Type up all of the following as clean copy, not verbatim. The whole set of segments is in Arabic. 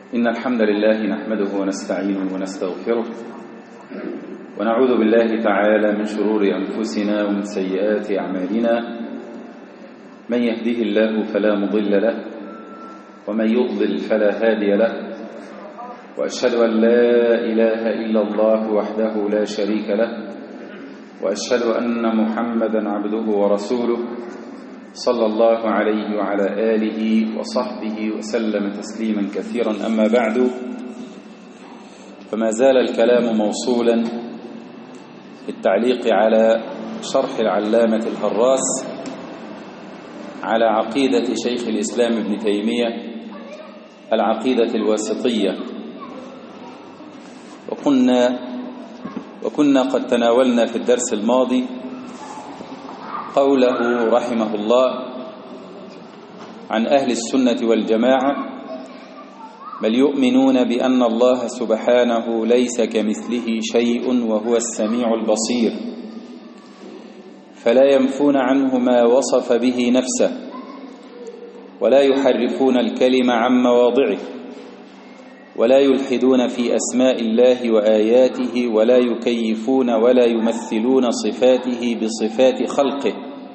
إن الحمد لله نحمده ونستعينه ونستغفره ونعوذ بالله تعالى من شرور أنفسنا ومن سيئات أعمالنا. من يهده الله فلا مضل له ومن يضلل فلا هادي له، وأشهد أن لا إله إلا الله وحده لا شريك له، وأشهد أن محمدا عبده ورسوله صلى الله عليه وعلى آله وصحبه وسلم تسليما كثيرا. أما بعد، فما زال الكلام موصولا بالتعليق على شرح العلامة الهراس على عقيدة شيخ الإسلام ابن تيمية، العقيدة الواسطية. وكنا قد تناولنا في الدرس الماضي قوله رحمه الله عن أهل السنة والجماعة: بل يؤمنون بأن الله سبحانه ليس كمثله شيء وهو السميع البصير، فلا ينفون عنه ما وصف به نفسه، ولا يحرفون الكلم عن مواضعه، ولا يلحدون في أسماء الله وآياته، ولا يكيفون ولا يمثلون صفاته بصفات خلقه،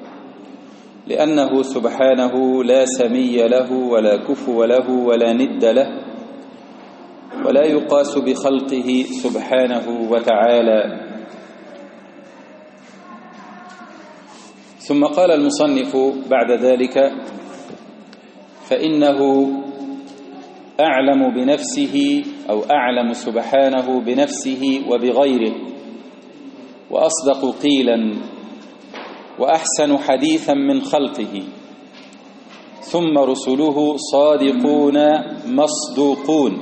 لأنه سبحانه لا سمي له ولا كفو له ولا ند له، ولا يقاس بخلقه سبحانه وتعالى. ثم قال المصنف بعد ذلك: فإنه أعلم بنفسه أو أعلم سبحانه بنفسه وبغيره، وأصدق قيلا، وأحسن حديثا من خلقه، ثم رسله صادقون مصدوقون،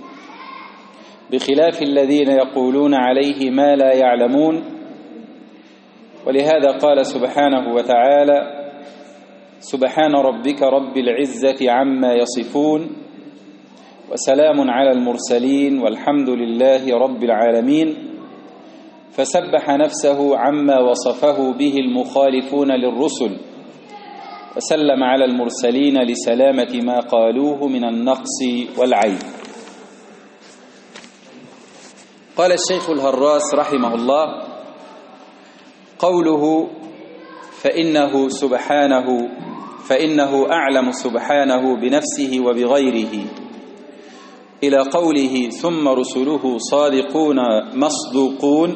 بخلاف الذين يقولون عليه ما لا يعلمون. ولهذا قال سبحانه وتعالى: سبحان ربك رب العزة عما يصفون، وسلام على المرسلين، والحمد لله رب العالمين. فسبح نفسه عما وصفه به المخالفون للرسل، وسلم على المرسلين لسلامة ما قالوه من النقص والعيب. قال الشيخ الهراس رحمه الله: قوله فإنه أعلم سبحانه بنفسه وبغيره، إلى قوله ثم رسله صادقون مصدوقون،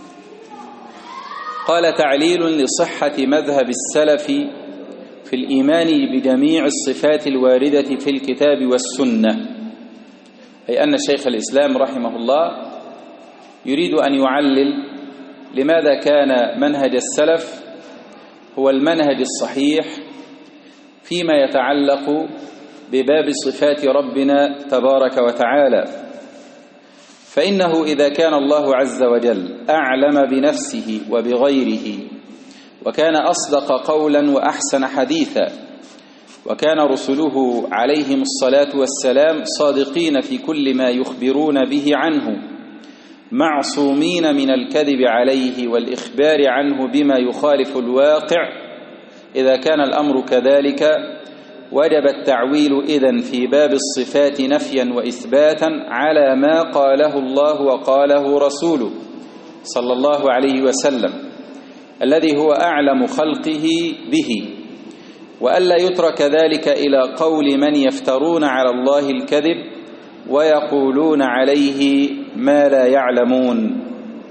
قال: تعليل لصحة مذهب السلف في الإيمان بجميع الصفات الواردة في الكتاب والسنة. أي أن شيخ الإسلام رحمه الله يريد أن يعلل لماذا كان منهج السلف هو المنهج الصحيح فيما يتعلق بباب صفات ربنا تبارك وتعالى. فإنه إذا كان الله عز وجل أعلم بنفسه وبغيره، وكان أصدق قولا وأحسن حديثا، وكان رسله عليهم الصلاة والسلام صادقين في كل ما يخبرون به عنه، معصومين من الكذب عليه والإخبار عنه بما يخالف الواقع، إذا كان الأمر كذلك وجب التعويل إذن في باب الصفات نفيا وإثباتا على ما قاله الله وقاله رسوله صلى الله عليه وسلم، الذي هو أعلم خلقه به، وألا يترك ذلك إلى قول من يفترون على الله الكذب ويقولون عليه ما لا يعلمون.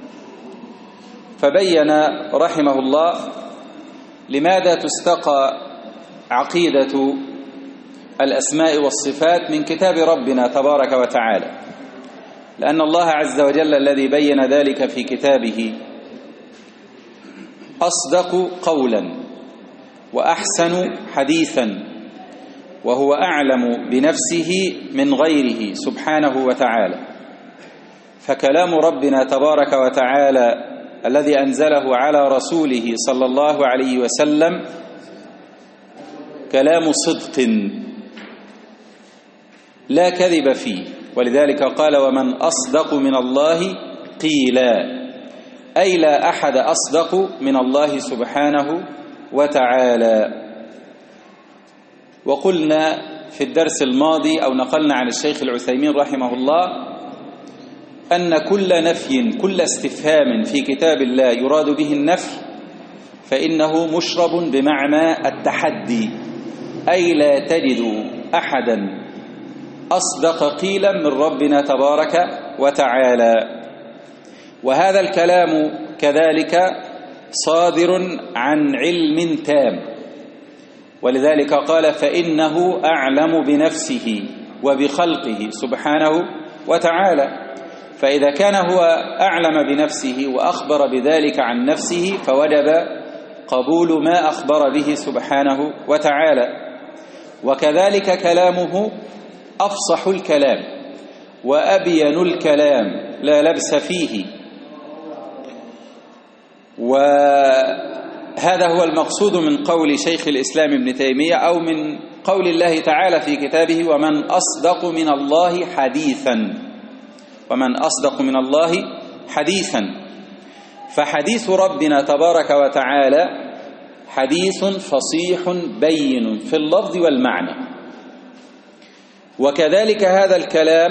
فبين رحمه الله لماذا تستقى عقيدة الأسماء والصفات من كتاب ربنا تبارك وتعالى، لأن الله عز وجل الذي بين ذلك في كتابه أصدق قولا وأحسن حديثا، وهو أعلم بنفسه من غيره سبحانه وتعالى. فكلام ربنا تبارك وتعالى الذي أنزله على رسوله صلى الله عليه وسلم كلام صدق لا كذب فيه، ولذلك قال: ومن أصدق من الله قيلا، أي لا أحد أصدق من الله سبحانه وتعالى. وقلنا في الدرس الماضي أو نقلنا عن الشيخ العثيمين رحمه الله أن كل نفي كل استفهام في كتاب الله يراد به النفي فإنه مشرب بمعنى التحدي، أي لا تجد أحدا أصدق قيلا من ربنا تبارك وتعالى. وهذا الكلام كذلك صادر عن علم تام، ولذلك قال فإنه أعلم بنفسه وبخلقه سبحانه وتعالى. فإذا كان هو أعلم بنفسه وأخبر بذلك عن نفسه فوجب قبول ما أخبر به سبحانه وتعالى. وكذلك كلامه أفصح الكلام وأبين الكلام لا لبس فيه، وهذا هو المقصود من قول شيخ الإسلام ابن تيمية أو من قول الله تعالى في كتابه ومن أصدق من الله حديثا، ومن أصدق من الله حديثا. فحديث ربنا تبارك وتعالى حديث فصيح بين في اللفظ والمعنى. وكذلك هذا الكلام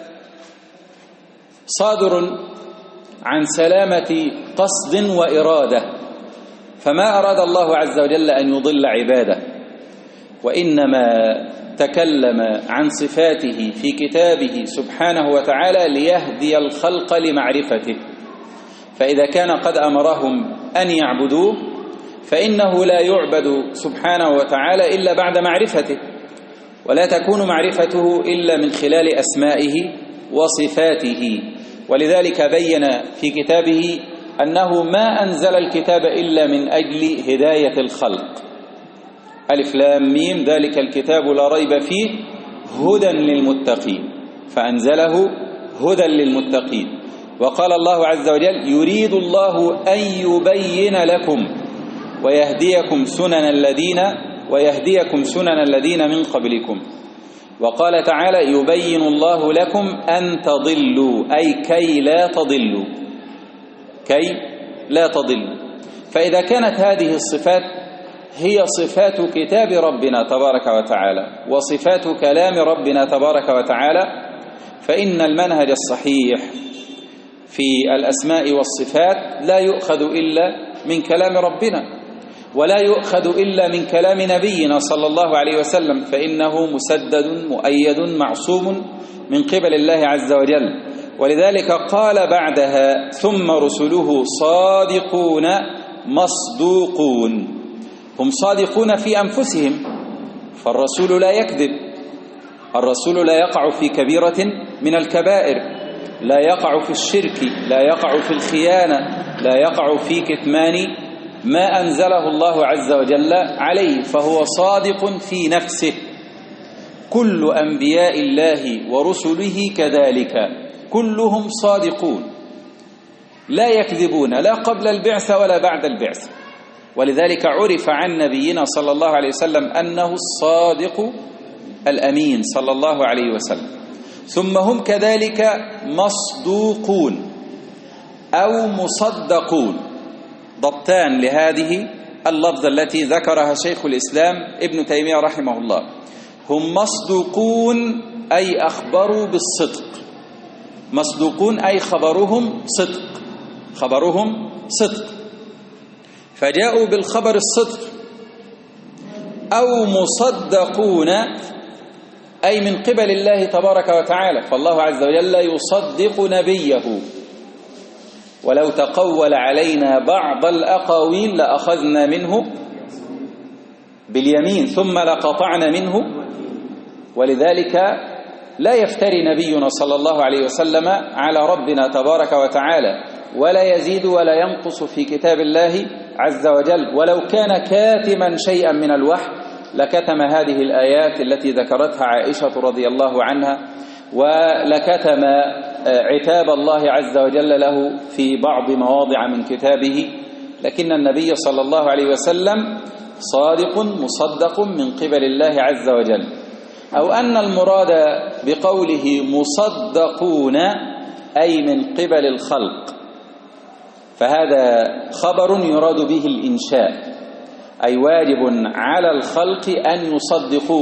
صادر عن سلامة قصد وإرادة، فما أراد الله عز وجل أن يضل عباده، وإنما تكلم عن صفاته في كتابه سبحانه وتعالى ليهدي الخلق لمعرفته. فإذا كان قد أمرهم أن يعبدوه فإنه لا يعبد سبحانه وتعالى إلا بعد معرفته، ولا تكون معرفته إلا من خلال أسمائه وصفاته. ولذلك بين في كتابه أنه ما أنزل الكتاب إلا من أجل هداية الخلق. ألف لام ميم ذلك الكتاب لا ريب فيه هدى للمتقين، فأنزله هدى للمتقين. وقال الله عز وجل يريد الله أن يبين لكم ويهديكم سنن الذين من قبلكم. وقال تعالى يبين الله لكم أن تضلوا، أي كي لا تضلوا. فإذا كانت هذه الصفات هي صفات كتاب ربنا تبارك وتعالى وصفات كلام ربنا تبارك وتعالى، فإن المنهج الصحيح في الأسماء والصفات لا يؤخذ إلا من كلام ربنا، ولا يؤخذ إلا من كلام نبينا صلى الله عليه وسلم، فإنه مسدد مؤيد معصوم من قبل الله عز وجل. ولذلك قال بعدها ثم رسله صادقون مصدوقون. هم صادقون في أنفسهم، فالرسول لا يكذب، الرسول لا يقع في كبيرة من الكبائر، لا يقع في الشرك، لا يقع في الخيانة، لا يقع في كتمان ما أنزله الله عز وجل عليه، فهو صادق في نفسه. كل أنبياء الله ورسله كذلك كلهم صادقون لا يكذبون لا قبل البعثة ولا بعد البعثة. ولذلك عرف عن نبينا صلى الله عليه وسلم أنه الصادق الأمين صلى الله عليه وسلم. ثم هم كذلك مصدوقون أو مصدقون، ضبطان لهذه اللفظة التي ذكرها شيخ الإسلام ابن تيمية رحمه الله. هم مصدوقون أي أخبروا بالصدق، مصدوقون أي خبرهم صدق، فجاءوا بالخبر الصدق. أو مصدقون أي من قبل الله تبارك وتعالى، فالله عز وجل يصدق نبيه. ولو تقول علينا بعض الأقاويل لأخذنا منه باليمين ثم لقطعنا منه. ولذلك لا يفتري نبينا صلى الله عليه وسلم على ربنا تبارك وتعالى، ولا يزيد ولا ينقص في كتاب الله عز وجل. ولو كان كاتما شيئا من الوحي لكتم هذه الآيات التي ذكرتها عائشة رضي الله عنها، ولكتم عتاب الله عز وجل له في بعض مواضع من كتابه. لكن النبي صلى الله عليه وسلم صادق مصدق من قبل الله عز وجل. أو أن المراد بقوله مصدقون أي من قبل الخلق، فهذا خبر يراد به الإنشاء، أي واجب على الخلق أن يصدقوه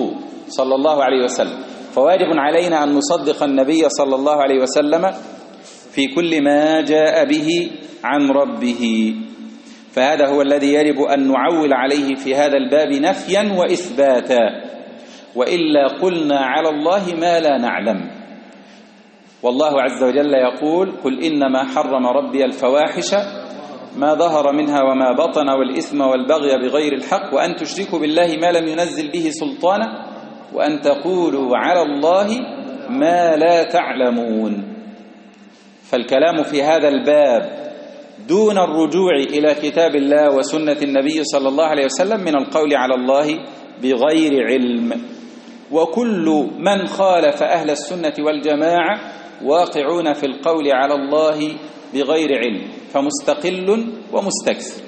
صلى الله عليه وسلم، فواجب علينا أن نصدق النبي صلى الله عليه وسلم في كل ما جاء به عن ربه. فهذا هو الذي يجب أن نعول عليه في هذا الباب نفيا وإثباتا، وإلا قلنا على الله ما لا نعلم. والله عز وجل يقول: قل إنما حرم ربي الفواحش ما ظهر منها وما بطن والإثم والبغي بغير الحق وأن تشركوا بالله ما لم ينزل به سلطانا وأن تقولوا على الله ما لا تعلمون. فالكلام في هذا الباب دون الرجوع إلى كتاب الله وسنة النبي صلى الله عليه وسلم من القول على الله بغير علم. وكل من خالف أهل السنة والجماعة واقعون في القول على الله بغير علم، فمستقل ومستكثر.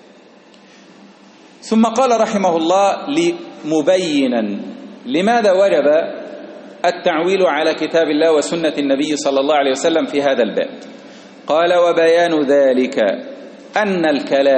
ثم قال رحمه الله مبينا لماذا وجب التعويل على كتاب الله وسنة النبي صلى الله عليه وسلم في هذا الباب. قال: وبيان ذلك أن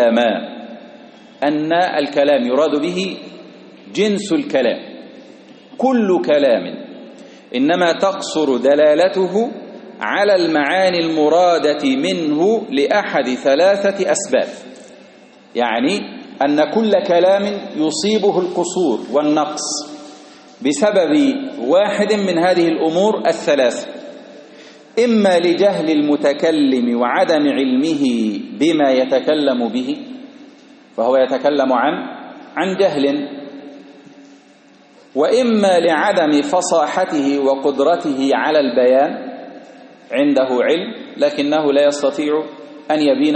الكلام يراد به جنس الكلام، كل كلام، إنما تقصر دلالته على المعاني المرادة منه لأحد ثلاثة أسباب. يعني أن كل كلام يصيبه القصور والنقص بسبب واحد من هذه الأمور الثلاثة: إما لجهل المتكلم وعدم علمه بما يتكلم به، فهو يتكلم عن جهل، وإما لعدم فصاحته وقدرته على البيان، عنده علم لكنه لا يستطيع أن يبين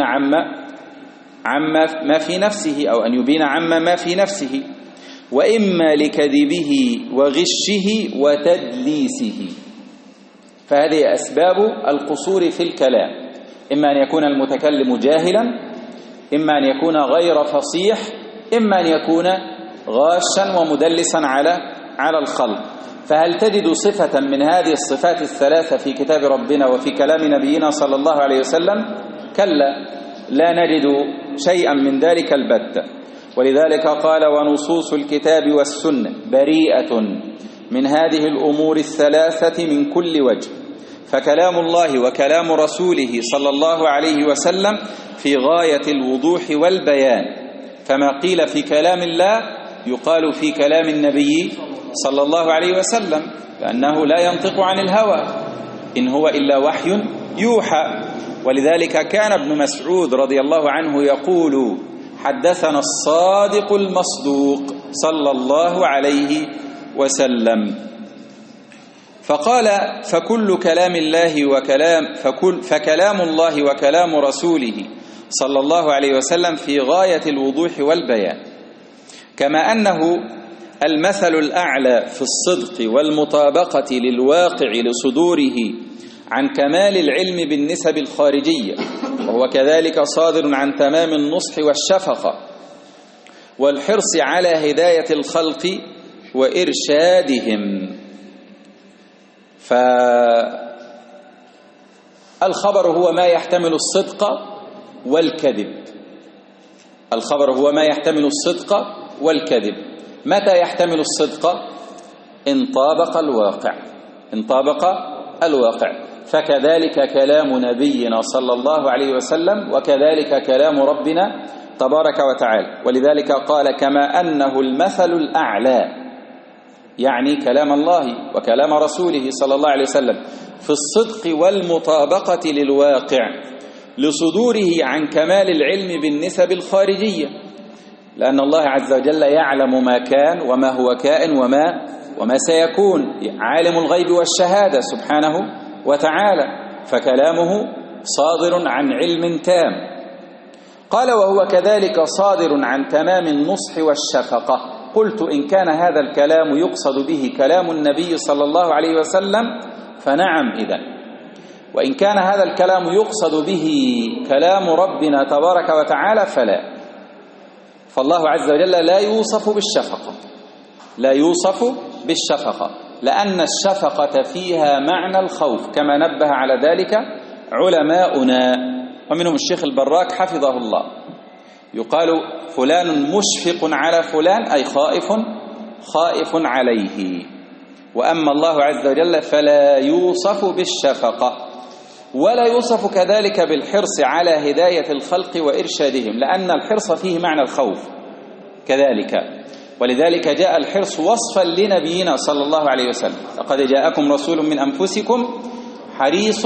عما في نفسه أو أن يبين عما ما في نفسه، وإما لكذبه وغشه وتدليسه. فهذه أسباب القصور في الكلام: إما أن يكون المتكلم جاهلا، إما أن يكون غير فصيح، إما أن يكون غاشا ومدلسا على الخلق. فهل تجد صفة من هذه الصفات الثلاثة في كتاب ربنا وفي كلام نبينا صلى الله عليه وسلم؟ كلا، لا نجد شيئا من ذلك البتة. ولذلك قال: ونصوص الكتاب والسنة بريئة من هذه الأمور الثلاثة من كل وجه، فكلام الله وكلام رسوله صلى الله عليه وسلم في غاية الوضوح والبيان، فما قيل في كلام الله يقال في كلام النبي صلى الله عليه وسلم، لأنه لا ينطق عن الهوى، إن هو إلا وحي يوحى. ولذلك كان ابن مسعود رضي الله عنه يقول: حدثنا الصادق المصدوق صلى الله عليه وسلم. فقال: فكل كلام الله فكلام الله وكلام رسوله صلى الله عليه وسلم في غاية الوضوح والبيان، كما أنه المثل الأعلى في الصدق والمطابقة للواقع لصدوره عن كمال العلم بالنسب الخارجية، وهو كذلك صادر عن تمام النصح والشفقة والحرص على هداية الخلق وإرشادهم. فالخبر هو ما يحتمل الصدق والكذب. الخبر هو ما يحتمل الصدق والكذب. متى يحتمل الصدق؟ إن طابق الواقع. فكذلك كلام نبينا صلى الله عليه وسلم، وكذلك كلام ربنا تبارك وتعالى. ولذلك قال: كما أنه المثل الأعلى، يعني كلام الله وكلام رسوله صلى الله عليه وسلم في الصدق والمطابقة للواقع لصدوره عن كمال العلم بالنسب الخارجية، لأن الله عز وجل يعلم ما كان وما هو كائن وما سيكون، عالم الغيب والشهادة سبحانه وتعالى، فكلامه صادر عن علم تام. قال: وهو كذلك صادر عن تمام النصح والشفقة. قلت: إن كان هذا الكلام يقصد به كلام النبي صلى الله عليه وسلم فنعم إذن، وإن كان هذا الكلام يقصد به كلام ربنا تبارك وتعالى فلا. فالله عز وجل لا يوصف بالشفقة، لأن الشفقة فيها معنى الخوف، كما نبه على ذلك علماؤنا، ومنهم الشيخ البراك حفظه الله. يقال: فلان مشفق على فلان، أي خائف خائف عليه. وأما الله عز وجل فلا يوصف بالشفقة ولا يوصف كذلك بالحرص على هداية الخلق وإرشادهم، لأن الحرص فيه معنى الخوف كذلك، ولذلك جاء الحرص وصفا لنبينا صلى الله عليه وسلم: لقد جاءكم رسول من أنفسكم حريص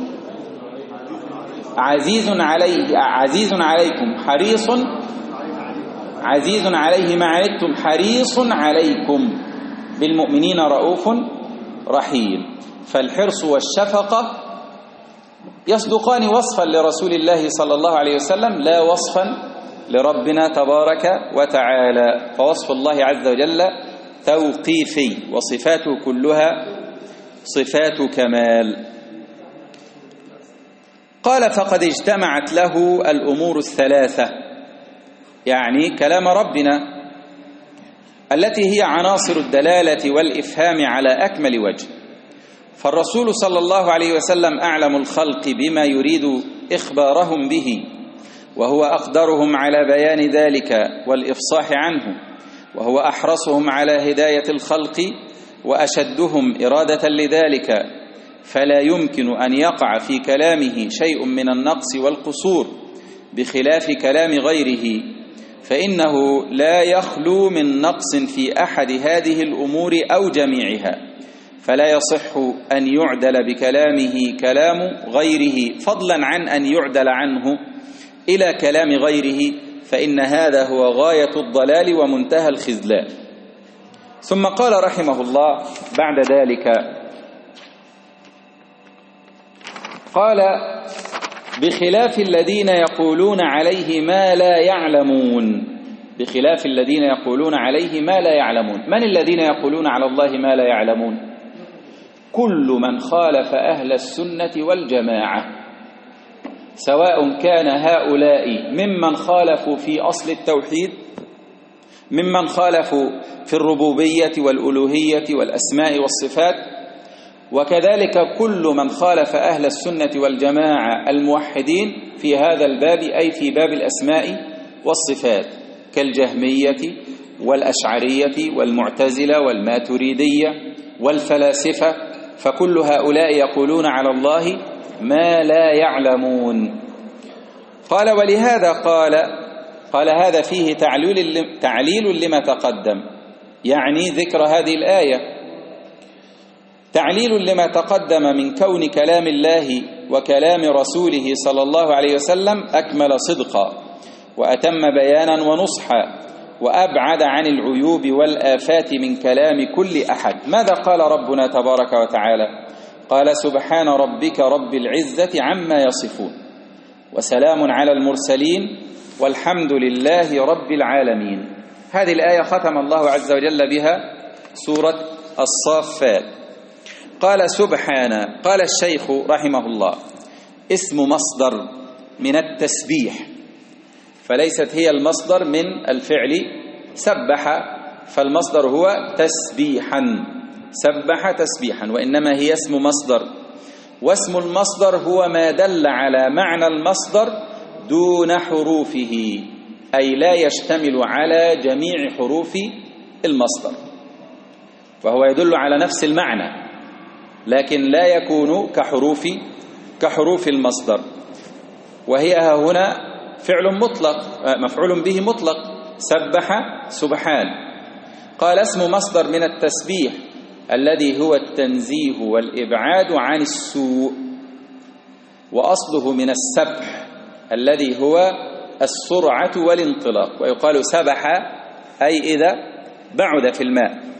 عزيز عليكم حريص عزيز عليه ما عنتم حريص عليكم بالمؤمنين رؤوف رحيم. فالحرص والشفقة يصدقان وصفا لرسول الله صلى الله عليه وسلم لا وصفا لربنا تبارك وتعالى، فوصف الله عز وجل توقيفي وصفاته كلها صفات كمال. قال: فقد اجتمعت له الأمور الثلاثة، يعني كلام ربنا التي هي عناصر الدلالة والإفهام على أكمل وجه. فالرسول صلى الله عليه وسلم أعلم الخلق بما يريد إخبارهم به، وهو أقدرهم على بيان ذلك والإفصاح عنه، وهو أحرصهم على هداية الخلق وأشدهم إرادة لذلك، فلا يمكن أن يقع في كلامه شيء من النقص والقصور بخلاف كلام غيره، فإنه لا يخلو من نقص في أحد هذه الأمور أو جميعها، فلا يصح أن يعدل بكلامه كلام غيره فضلا عن أن يعدل عنه إلى كلام غيره، فإن هذا هو غاية الضلال ومنتهى الخذلان. ثم قال رحمه الله بعد ذلك: قال: بخلاف الذين يقولون عليه ما لا يعلمون. بخلاف الذين يقولون عليه ما لا يعلمون. من الذين يقولون على الله ما لا يعلمون؟ كل من خالف أهل السنة والجماعة، سواء كان هؤلاء ممن خالفوا في أصل التوحيد، ممن خالفوا في الربوبية والألوهية والأسماء والصفات، وكذلك كل من خالف أهل السنة والجماعة الموحدين في هذا الباب، أي في باب الأسماء والصفات، كالجهمية والأشعرية والمعتزلة والماتريدية والفلاسفة، فكل هؤلاء يقولون على الله ما لا يعلمون. قال: ولهذا قال هذا فيه تعليل لما تقدم، يعني ذكر هذه الآية، تعليل لما تقدم من كون كلام الله وكلام رسوله صلى الله عليه وسلم أكمل صدقا وأتم بيانا ونصحا وأبعد عن العيوب والآفات من كلام كل أحد. ماذا قال ربنا تبارك وتعالى؟ قال: سبحان ربك رب العزة عما يصفون وسلام على المرسلين والحمد لله رب العالمين. هذه الآية ختم الله عز وجل بها سورة الصافات. قال: سبحان. قال الشيخ رحمه الله: اسم مصدر من التسبيح، فليست هي المصدر من الفعل سبح، فالمصدر هو تسبيحا، سبح تسبيحا، وإنما هي اسم مصدر، واسم المصدر هو ما دل على معنى المصدر دون حروفه، أي لا يشتمل على جميع حروف المصدر، فهو يدل على نفس المعنى لكن لا يكون كحروف المصدر. وهي هنا فعل مطلق، مفعول به مطلق، سبح سبحان. قال: اسم مصدر من التسبيح الذي هو التنزيه والإبعاد عن السوء، وأصله من السبح الذي هو السرعة والانطلاق، ويقال سبح أي إذا بعد في الماء.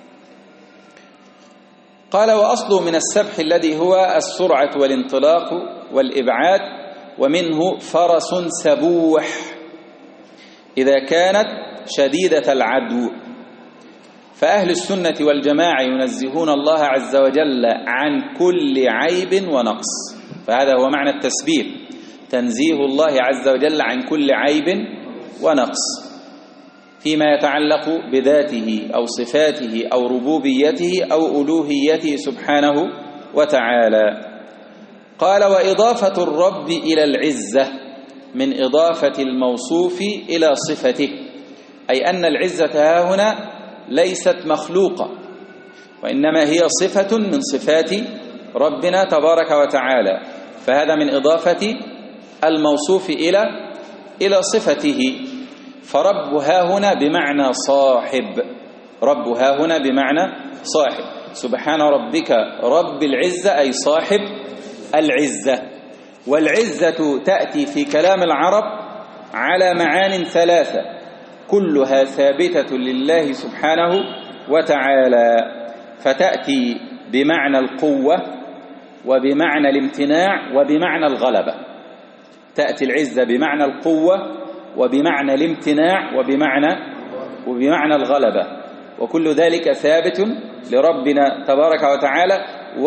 قال: وأصله من السبح الذي هو السرعة والانطلاق والإبعاد، ومنه فرس سبوح إذا كانت شديدة العدو. فأهل السنة والجماعة ينزهون الله عز وجل عن كل عيب ونقص، فهذا هو معنى التسبيح، تنزيه الله عز وجل عن كل عيب ونقص فيما يتعلق بذاته أو صفاته أو ربوبيته أو ألوهيته سبحانه وتعالى. قال: وإضافة الرب إلى العزة من إضافة الموصوف إلى صفته، أي أن العزة هنا ليست مخلوقة، وإنما هي صفة من صفات ربنا تبارك وتعالى، فهذا من إضافة الموصوف إلى صفته. فرب ها هنا بمعنى صاحب، رب ها هنا بمعنى صاحب. سبحان ربك رب العزة أي صاحب العزة. والعزة تأتي في كلام العرب على معان ثلاثة كلها ثابتة لله سبحانه وتعالى، فتأتي بمعنى القوة وبمعنى الامتناع وبمعنى الغلبة. تأتي العزة بمعنى القوة وبمعنى الامتناع وبمعنى الغلبة، وكل ذلك ثابت لربنا تبارك وتعالى،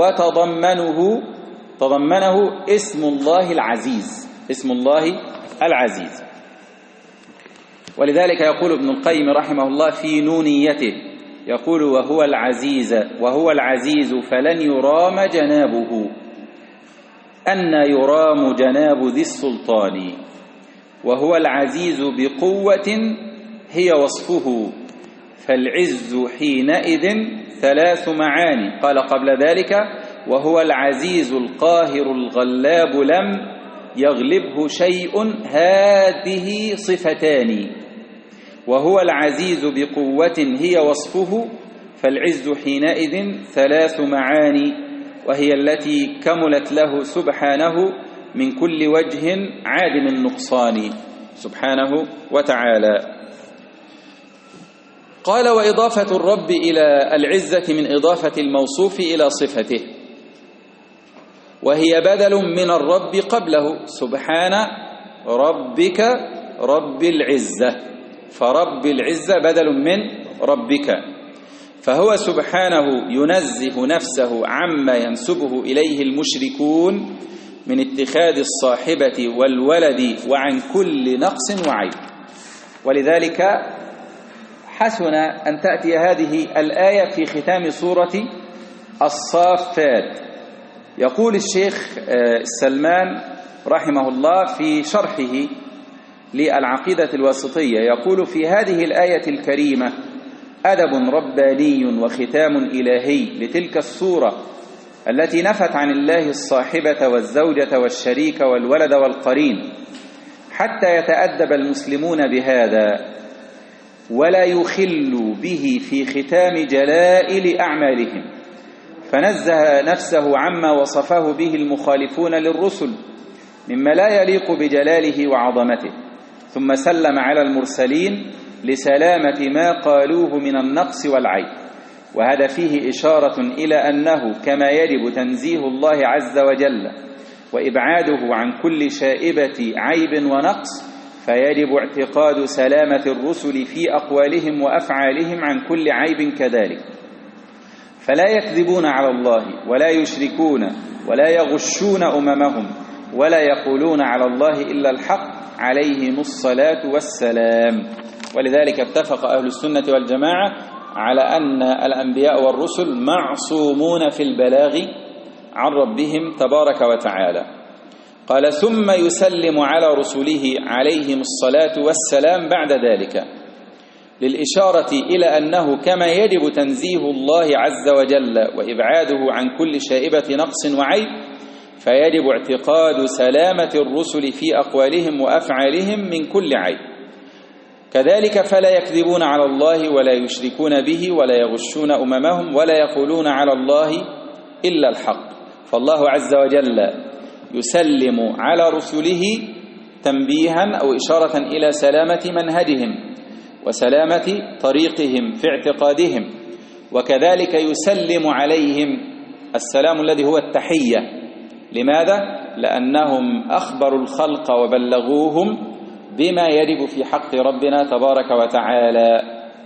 وتضمنه اسم الله العزيز، اسم الله العزيز. ولذلك يقول ابن القيم رحمه الله في نونيته، يقول وهو العزيز فلن يرام جنابه، أن يرام جناب ذي السلطان، وهو العزيز بقوة هي وصفه، فالعز حينئذ ثلاث معاني. قال قبل ذلك وهو العزيز القاهر الغلاب لم يغلبه شيء، هذه صفتان. وهو العزيز بقوة هي وصفه، فالعز حينئذ ثلاث معاني، وهي التي كملت له سبحانه من كل وجه عادم النقصان سبحانه وتعالى. قال وإضافة الرب إلى العزة من إضافة الموصوف إلى صفته، وهي بدل من الرب قبله، سبحان ربك رب العزة، فرب العزة بدل من ربك، فهو سبحانه ينزه نفسه عما ينسبه إليه المشركون من اتخاذ الصاحبة والولد وعن كل نقص وعيب. ولذلك حسن أن تأتي هذه الآية في ختام سورة الصافات. يقول الشيخ السلمان رحمه الله في شرحه للعقيدة الواسطية، يقول في هذه الآية الكريمة أدب رباني وختام إلهي لتلك السورة التي نفت عن الله الصاحبة والزوجة والشريك والولد والقرين، حتى يتأدب المسلمون بهذا ولا يخل به في ختام جلائل أعمالهم، فنزه نفسه عما وصفه به المخالفون للرسل مما لا يليق بجلاله وعظمته، ثم سلم على المرسلين لسلامة ما قالوه من النقص والعيب. وهذا فيه إشارة إلى أنه كما يجب تنزيه الله عز وجل وإبعاده عن كل شائبة عيب ونقص، فيجب اعتقاد سلامة الرسل في أقوالهم وأفعالهم عن كل عيب كذلك، فلا يكذبون على الله ولا يشركون ولا يغشون أممهم ولا يقولون على الله إلا الحق عليهم الصلاة والسلام. ولذلك اتفق أهل السنة والجماعة على أن الأنبياء والرسل معصومون في البلاغ عن ربهم تبارك وتعالى. قال ثم يسلم على رسله عليهم الصلاة والسلام بعد ذلك، للإشارة إلى أنه كما يجب تنزيه الله عز وجل وإبعاده عن كل شائبة نقص وعيب، فيجب اعتقاد سلامة الرسل في أقوالهم وأفعالهم من كل عيب. كذلك فلا يكذبون على الله ولا يشركون به ولا يغشون أممهم ولا يقولون على الله إلا الحق. فالله عز وجل يسلم على رسله تنبيها أو إشارة إلى سلامة منهجهم وسلامة طريقهم في اعتقادهم، وكذلك يسلم عليهم السلام الذي هو التحية. لماذا؟ لأنهم أخبروا الخلق وبلغوهم بما يجب في حق ربنا تبارك وتعالى،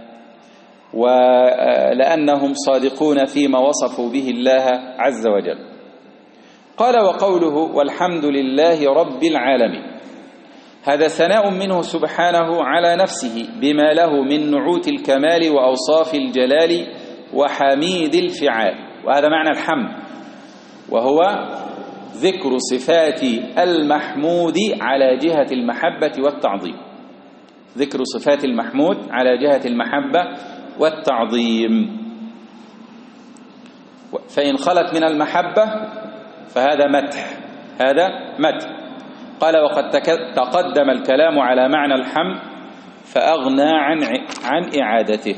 ولأنهم صادقون فيما وصفوا به الله عز وجل. قال وقوله والحمد لله رب العالمين، هذا ثناء منه سبحانه على نفسه بما له من نعوت الكمال وأوصاف الجلال وحميد الفعال. وهذا معنى الحمد، وهو ذكر صفات المحمود على جهة المحبة والتعظيم. ذكر صفات المحمود على جهة المحبة والتعظيم. فإن خلت من المحبة فهذا مدح، هذا مدح. قال وقد تقدم الكلام على معنى الحمد فأغنى عن إعادته.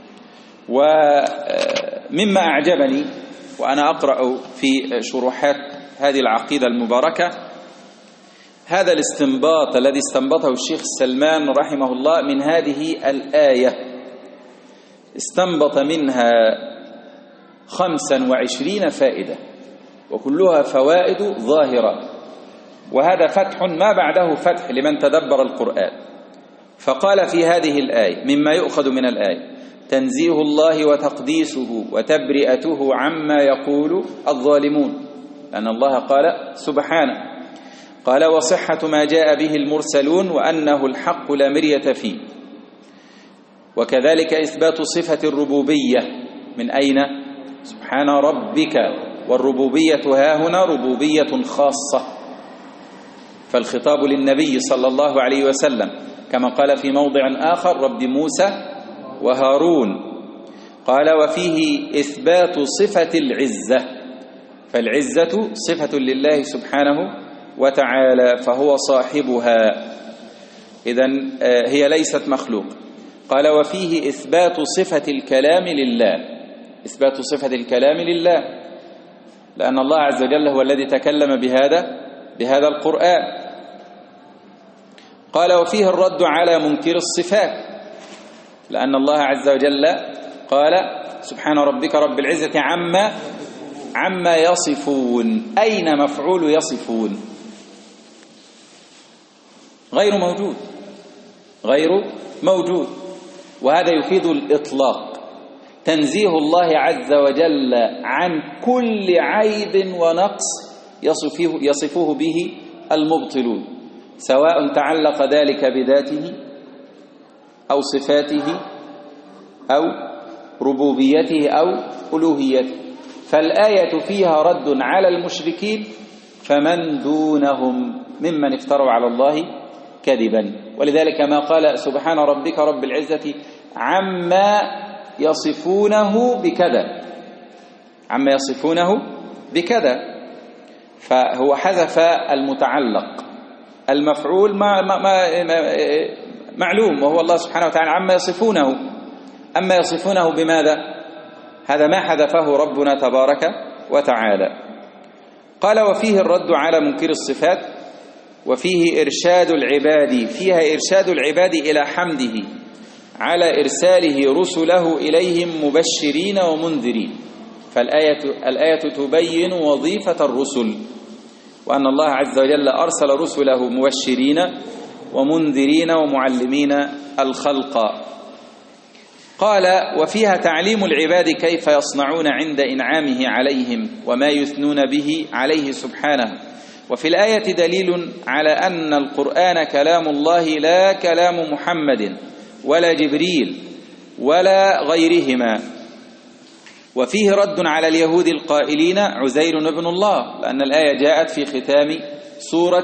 ومما أعجبني وأنا أقرأ في شروحات هذه العقيدة المباركة هذا الاستنباط الذي استنبطه الشيخ السلمان رحمه الله من هذه الآية. استنبط منها 25 فائدة وكلها فوائد ظاهرة، وهذا فتح ما بعده فتح لمن تدبر القرآن. فقال في هذه الآية مما يؤخذ من الآية تنزيه الله وتقديسه وتبرئته عما يقول الظالمون، لأن الله قال سبحانه، قال وصحة ما جاء به المرسلون وأنه الحق لا مرية فيه. وكذلك إثبات صفة الربوبية من أين؟ سبحان ربك، والربوبية هاهنا ربوبية خاصة، فالخطاب للنبي صلى الله عليه وسلم كما قال في موضع آخر رب موسى وهارون. قال وفيه إثبات صفة العزة، فالعزة صفة لله سبحانه وتعالى فهو صاحبها، إذن هي ليست مخلوق. قال وفيه إثبات صفة الكلام لله، إثبات صفة الكلام لله لأن الله عز وجل هو الذي تكلم بهذا القرآن. قال وفيه الرد على منكر الصفات، لأن الله عز وجل قال سبحان ربك رب العزة عما يصفون. أين مفعول يصفون؟ غير موجود، وهذا يفيد الإطلاق. تنزيه الله عز وجل عن كل عيب ونقص يصفوه به المبطلون، سواء تعلق ذلك بذاته أو صفاته أو ربوبيته أو ألوهيته. فالآية فيها رد على المشركين فمن دونهم ممن افتروا على الله كذبا. ولذلك ما قال سبحان ربك رب العزة عما يصفونه بكذا، فهو حذف المتعلق. المفعول معلوم وهو الله سبحانه وتعالى أما يصفونه بماذا؟ هذا ما حذفه ربنا تبارك وتعالى. قال وفيه الرد على منكر الصفات، وفيه إرشاد العباد، فيها إرشاد العباد إلى حمده على إرساله رسله إليهم مبشرين ومنذرين. فالآية تبين وظيفة الرسل، وأن الله عز وجل أرسل رسله مبشرين ومنذرين ومعلمين الخلق. قال وفيها تعليم العباد كيف يصنعون عند إنعامه عليهم وما يثنون به عليه سبحانه. وفي الآية دليل على أن القرآن كلام الله لا كلام محمد ولا جبريل ولا غيرهما. وفيه رد على اليهود القائلين عزير ابن الله، لأن الآية جاءت في ختام سورة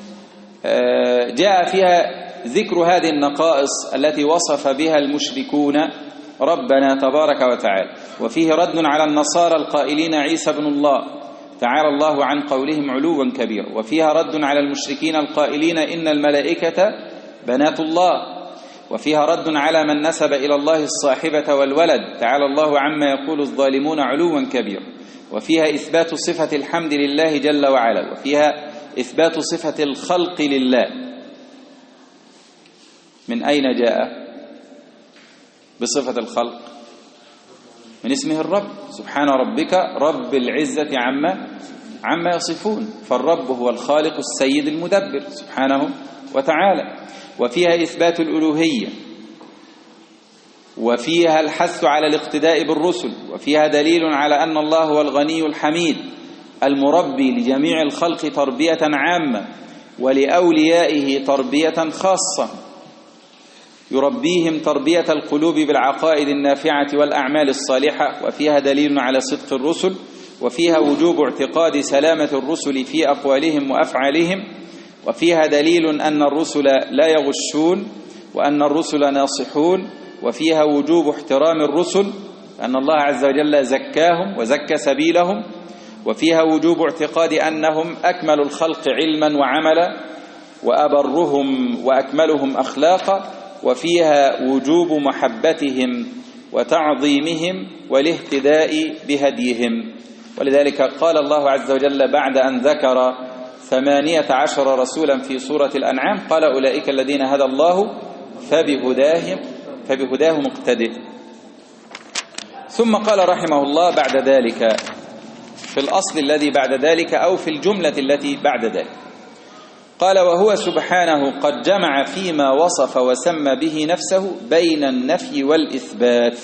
جاء فيها ذكر هذه النقائص التي وصف بها المشركون ربنا تبارك وتعالى. وفيه رد على النصارى القائلين عيسى ابن الله تعالى الله عن قولهم علوا كبيرا. وفيها رد على المشركين القائلين إن الملائكة بنات الله. وفيها رد على من نسب إلى الله الصاحبة والولد تعالى الله عما يقول الظالمون علوا كبيرا. وفيها إثبات صفة الحمد لله جل وعلا. وفيها إثبات صفة الخلق لله. من أين جاء بصفة الخلق؟ من اسمه الرب، سبحان ربك رب العزة عما يصفون، فالرب هو الخالق السيد المدبر سبحانه وتعالى. وفيها إثبات الألوهية، وفيها الحث على الاقتداء بالرسل، وفيها دليل على أن الله هو الغني الحميد المربي لجميع الخلق تربية عامة ولأوليائه تربية خاصة، يربيهم تربية القلوب بالعقائد النافعة والأعمال الصالحة. وفيها دليل على صدق الرسل، وفيها وجوب اعتقاد سلامة الرسل في أقوالهم وأفعالهم. وفيها دليل أن الرسل لا يغشون، وأن الرسل ناصحون، وفيها وجوب احترام الرسل أن الله عز وجل زكاهم وزكى سبيلهم، وفيها وجوب اعتقاد أنهم أكمل الخلق علما وعملا وأبرهم وأكملهم أخلاقا، وفيها وجوب محبتهم وتعظيمهم والاهتداء بهديهم. ولذلك قال الله عز وجل بعد أن ذكر 18 رسولا في سورة الأنعام قال أولئك الذين هدى الله فبهداه مقتدئ. ثم قال رحمه الله بعد ذلك في الأصل الذي بعد ذلك أو في الجملة التي بعد ذلك قال: وهو سبحانه قد جمع فيما وصف وسمى به نفسه بين النفي والإثبات.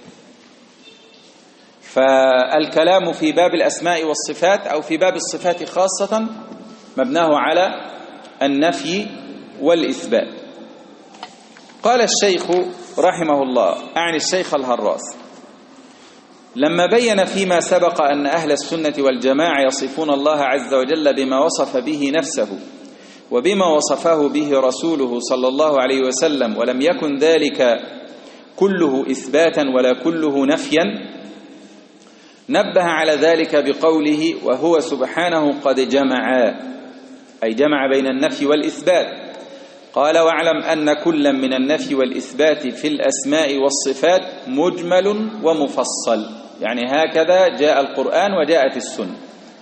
فالكلام في باب الأسماء والصفات أو في باب الصفات خاصة مبناه على النفي والإثبات. قال الشيخ رحمه الله أعني الشيخ الهراس لما بين فيما سبق أن أهل السنة والجماعة يصفون الله عز وجل بما وصف به نفسه وبما وصفه به رسوله صلى الله عليه وسلم، ولم يكن ذلك كله إثباتا ولا كله نفيا، نبه على ذلك بقوله: وهو سبحانه قد جمع، أي جمع بين النفي والإثبات. قال: واعلم أن كلا من النفي والإثبات في الأسماء والصفات مجمل ومفصل. يعني هكذا جاء القرآن وجاءت السنة،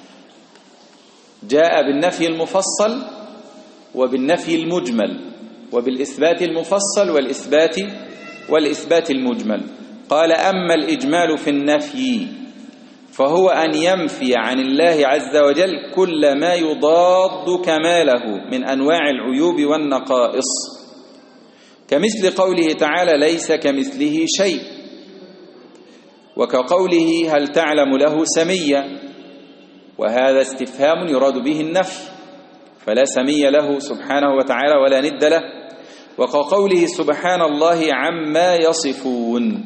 جاء بالنفي المفصل وبالنفي المجمل وبالإثبات المفصل والإثبات المجمل. قال: أما الإجمال في النفي فهو أن ينفي عن الله عز وجل كل ما يضاد كماله من أنواع العيوب والنقائص، كمثل قوله تعالى: ليس كمثله شيء، وكقوله: هل تعلم له سميا، وهذا استفهام يراد به النفي، فلا سمي له سبحانه وتعالى ولا ند له. وكقوله: سبحان الله عما يصفون،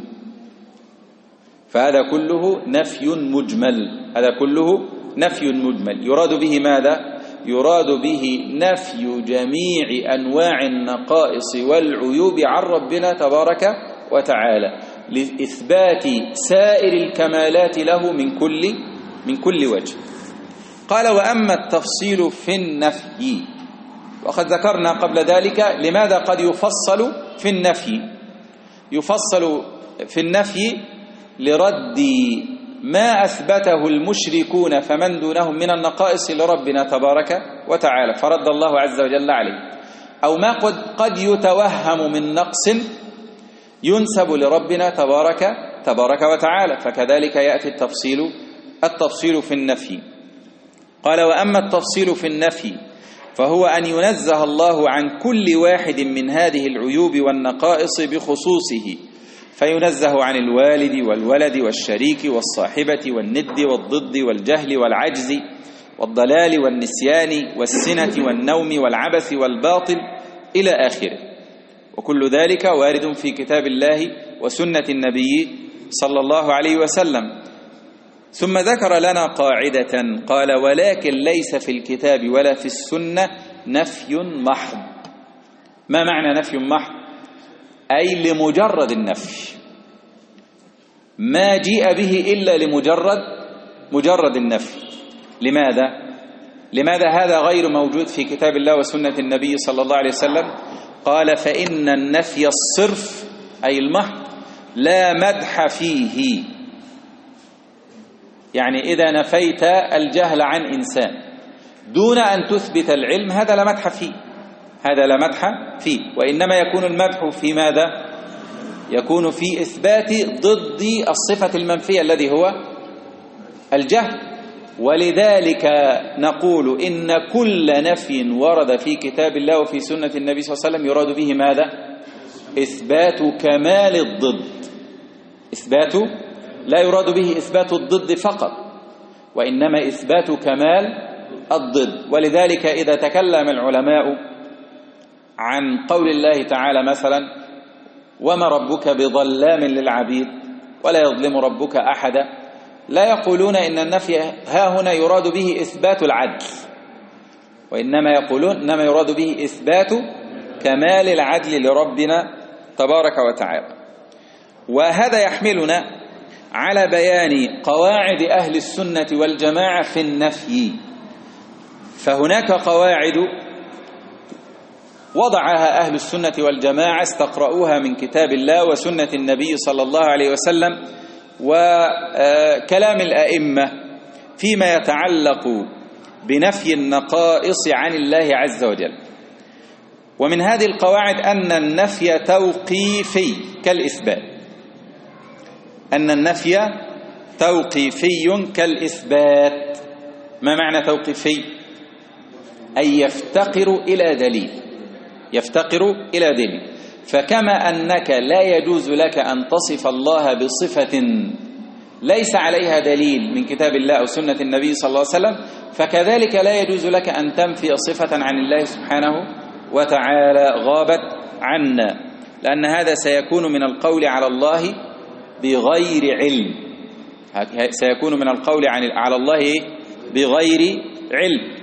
فهذا كله نفي مجمل، هذا كله نفي مجمل. يراد به ماذا؟ يراد به نفي جميع أنواع النقائص والعيوب عن ربنا تبارك وتعالى، لإثبات سائر الكمالات له من كل وجه. قال: وأما التفصيل في النفي، وقد ذكرنا قبل ذلك لماذا قد يفصل في النفي. يفصل في النفي لرد ما أثبته المشركون فمن دونهم من النقائص لربنا تبارك وتعالى، فرد الله عز وجل عليه، أو ما قد يتوهم من نقص ينسب لربنا تبارك وتعالى، فكذلك يأتي التفصيل في النفي. قال: وأما التفصيل في النفي فهو أن ينزه الله عن كل واحد من هذه العيوب والنقائص بخصوصه، فينزه عن الوالد والولد والشريك والصاحبة والند والضد والجهل والعجز والضلال والنسيان والسنة والنوم والعبث والباطل إلى آخره، وكل ذلك وارد في كتاب الله وسنة النبي صلى الله عليه وسلم. ثم ذكر لنا قاعدة قال: ولكن ليس في الكتاب ولا في السنة نفي محض. ما معنى نفي محض؟ أي لمجرد النفي، ما جيء به إلا لمجرد النفي. لماذا هذا غير موجود في كتاب الله وسنة النبي صلى الله عليه وسلم؟ قال: فإن النفي الصرف أي المحض لا مدح فيه. يعني إذا نفيت الجهل عن إنسان دون أن تثبت العلم هذا لا مدح فيه، وإنما يكون المدح في ماذا؟ يكون في إثبات ضد الصفة المنفية الذي هو الجهل. ولذلك نقول إن كل نفي ورد في كتاب الله وفي سنة النبي صلى الله عليه وسلم يراد به ماذا؟ إثبات كمال الضد. لا يراد به إثبات الضد فقط، وإنما إثبات كمال الضد. ولذلك إذا تكلم العلماء عن قول الله تعالى مثلا: وما ربك بظلام للعبيد ولا يظلم ربك أحدا، لا يقولون إن النفي ها هنا يراد به إثبات العدل، وإنما يقولون إنما يراد به إثبات كمال العدل لربنا تبارك وتعالى. وهذا يحملنا على بيان قواعد أهل السنة والجماعة في النفي. فهناك قواعد وضعها أهل السنة والجماعة استقرؤوها من كتاب الله وسنة النبي صلى الله عليه وسلم وكلام الأئمة فيما يتعلق بنفي النقائص عن الله عز وجل. ومن هذه القواعد أن النفي توقيفي كالإثبات، أن النفي توقيفي كالإثبات. ما معنى توقيفي؟ أي يفتقر إلى دليل، يفتقر إلى دليل. فكما أنك لا يجوز لك أن تصف الله بصفة ليس عليها دليل من كتاب الله أو سنة النبي صلى الله عليه وسلم، فكذلك لا يجوز لك أن تنفي صفة عن الله سبحانه وتعالى غابت عنا، لأن هذا سيكون من القول على الله بغير علم، سيكون من القول على الله بغير علم.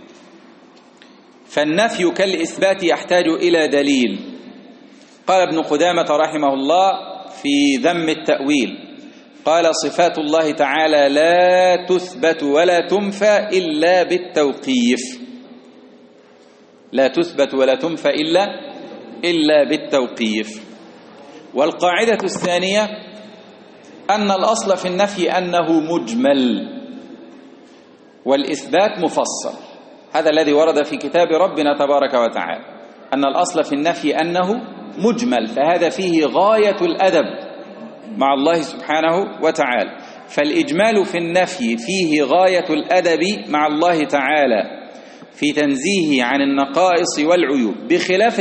فالنفي كالإثبات يحتاج إلى دليل. قال ابن قدامة رحمه الله في ذم التأويل، قال صفات الله تعالى لا تثبت ولا تنفى إلا بالتوقيف، لا تثبت ولا تنفى إلا بالتوقيف. والقاعدة الثانية أن الأصل في النفي أنه مجمل والإثبات مفصل. هذا الذي ورد في كتاب ربنا تبارك وتعالى، أن الأصل في النفي أنه مجمل، فهذا فيه غاية الأدب مع الله سبحانه وتعالى. فالإجمال في النفي فيه غاية الأدب مع الله تعالى في تنزيهه عن النقائص والعيوب، بخلاف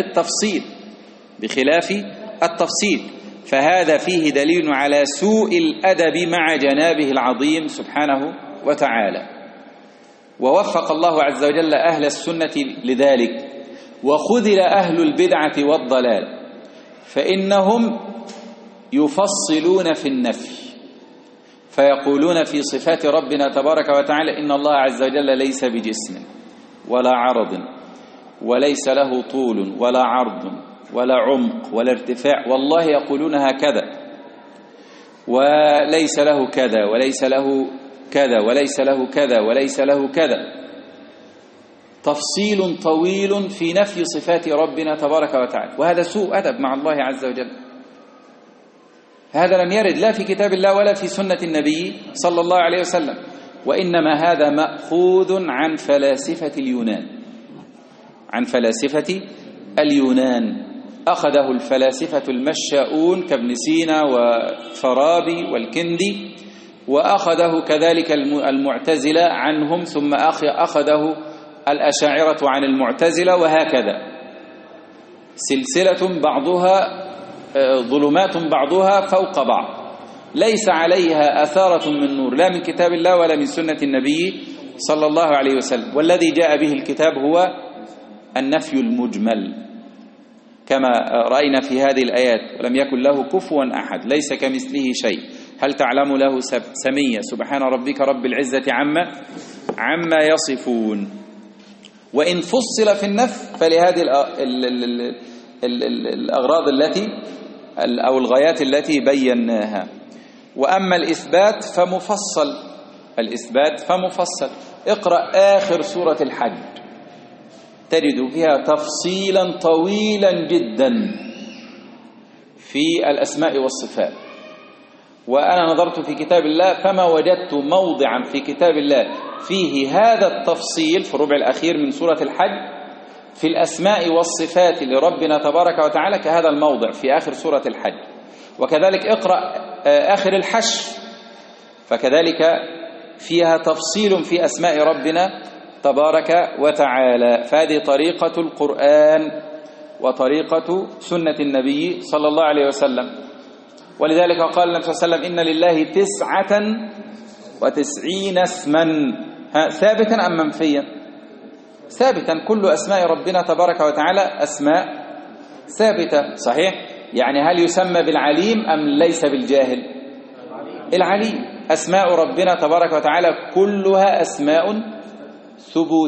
التفصيل، فهذا فيه دليل على سوء الأدب مع جنابه العظيم سبحانه وتعالى. ووفق الله عز وجل أهل السنة لذلك، وخذل أهل البدعة والضلال، فإنهم يفصلون في النفي، فيقولون في صفات ربنا تبارك وتعالى إن الله عز وجل ليس بجسم ولا عرض، وليس له طول ولا عرض ولا عمق ولا ارتفاع، والله يقولون هكذا، وليس له كذا وليس له كذا وليس له كذا وليس له كذا. تفصيل طويل في نفي صفات ربنا تبارك وتعالى، وهذا سوء أدب مع الله عز وجل. هذا لم يرد لا في كتاب الله ولا في سنة النبي صلى الله عليه وسلم، وإنما هذا مأخوذ عن فلاسفة اليونان، أخذه الفلاسفة المشاؤون كابن سينا وفارابي والكندي، وأخذه كذلك المعتزلة عنهم، ثم أخذه الأشاعرة عن المعتزلة، وهكذا سلسلة بعضها ظلمات بعضها فوق بعض، ليس عليها أثارة من نور لا من كتاب الله ولا من سنة النبي صلى الله عليه وسلم. والذي جاء به الكتاب هو النفي المجمل كما رأينا في هذه الآيات، ولم يكن له كفوا أحد، ليس كمثله شيء، هل تعلم له سميا، سبحان ربك رب العزة عما يصفون. وإن فصل في النفي فلهذه الأغراض التي أو الغايات التي بيناها. وأما الإثبات فمفصل، اقرأ آخر سورة الحج تجد فيها تفصيلا طويلا جدا في الأسماء والصفات. وأنا نظرت في كتاب الله فما وجدت موضعا في كتاب الله فيه هذا التفصيل في الربع الأخير من سورة الحج في الأسماء والصفات لربنا تبارك وتعالى كهذا الموضع في آخر سورة الحج. وكذلك اقرأ آخر الحشر، فكذلك فيها تفصيل في أسماء ربنا تبارك وتعالى. فهذه طريقة القرآن وطريقة سنة النبي صلى الله عليه وسلم. ولذلك قال النبي صلى الله عليه وسلم إن لله 99 اسما، ثابتا أم منفيا؟ ثابتا، كل أسماء ربنا تبارك وتعالى أسماء ثابتة، صحيح؟ يعني هل يسمى بالعليم أم ليس بالجاهل؟ العليم. أسماء ربنا تبارك وتعالى كلها أسماء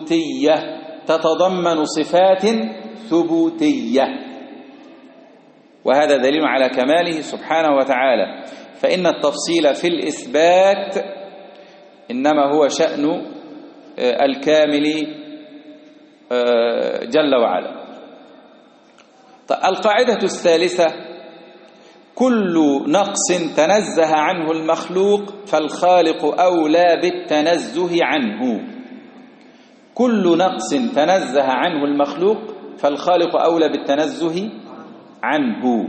ثبوتية تتضمن صفات ثبوتية. وهذا دليل على كماله سبحانه وتعالى. فإن التفصيل في الإثبات إنما هو شأن الكامل جل وعلا. القاعدة الثالثة: كل نقص تنزه عنه المخلوق فالخالق أولى بالتنزه عنه. كل نقص تنزه عنه المخلوق فالخالق أولى بالتنزه عنه.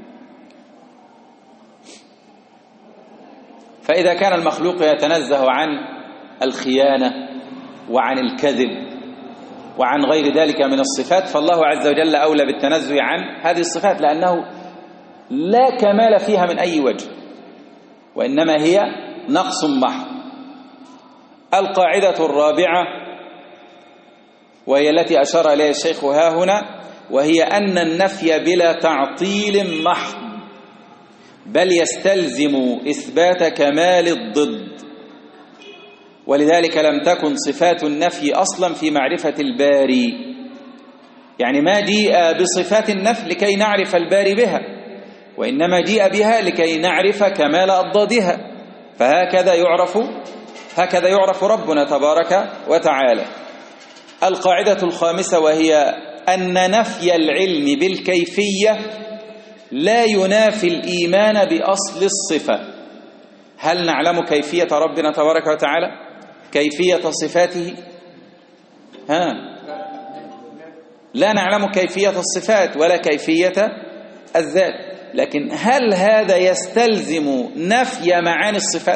فإذا كان المخلوق يتنزه عن الخيانة وعن الكذب وعن غير ذلك من الصفات، فالله عز وجل أولى بالتنزه عن هذه الصفات، لأنه لا كمال فيها من أي وجه، وإنما هي نقص محض. القاعدة الرابعة وهي التي أشار إليها الشيخ ها هنا، وهي أن النفي بلا تعطيل محض بل يستلزم إثبات كمال الضد، ولذلك لم تكن صفات النفي أصلا في معرفة الباري. يعني ما جيء بصفات النفي لكي نعرف الباري بها، وإنما جيء بها لكي نعرف كمال أضدادها. فهكذا يعرف ربنا تبارك وتعالى. القاعدة الخامسة وهي أن نفي العلم بالكيفية لا ينافي الإيمان بأصل الصفة. هل نعلم كيفية ربنا تبارك وتعالى؟ كيفية صفاته؟ لا نعلم كيفية الصفات ولا كيفية الذات، لكن هل هذا يستلزم نفي معاني الصفات؟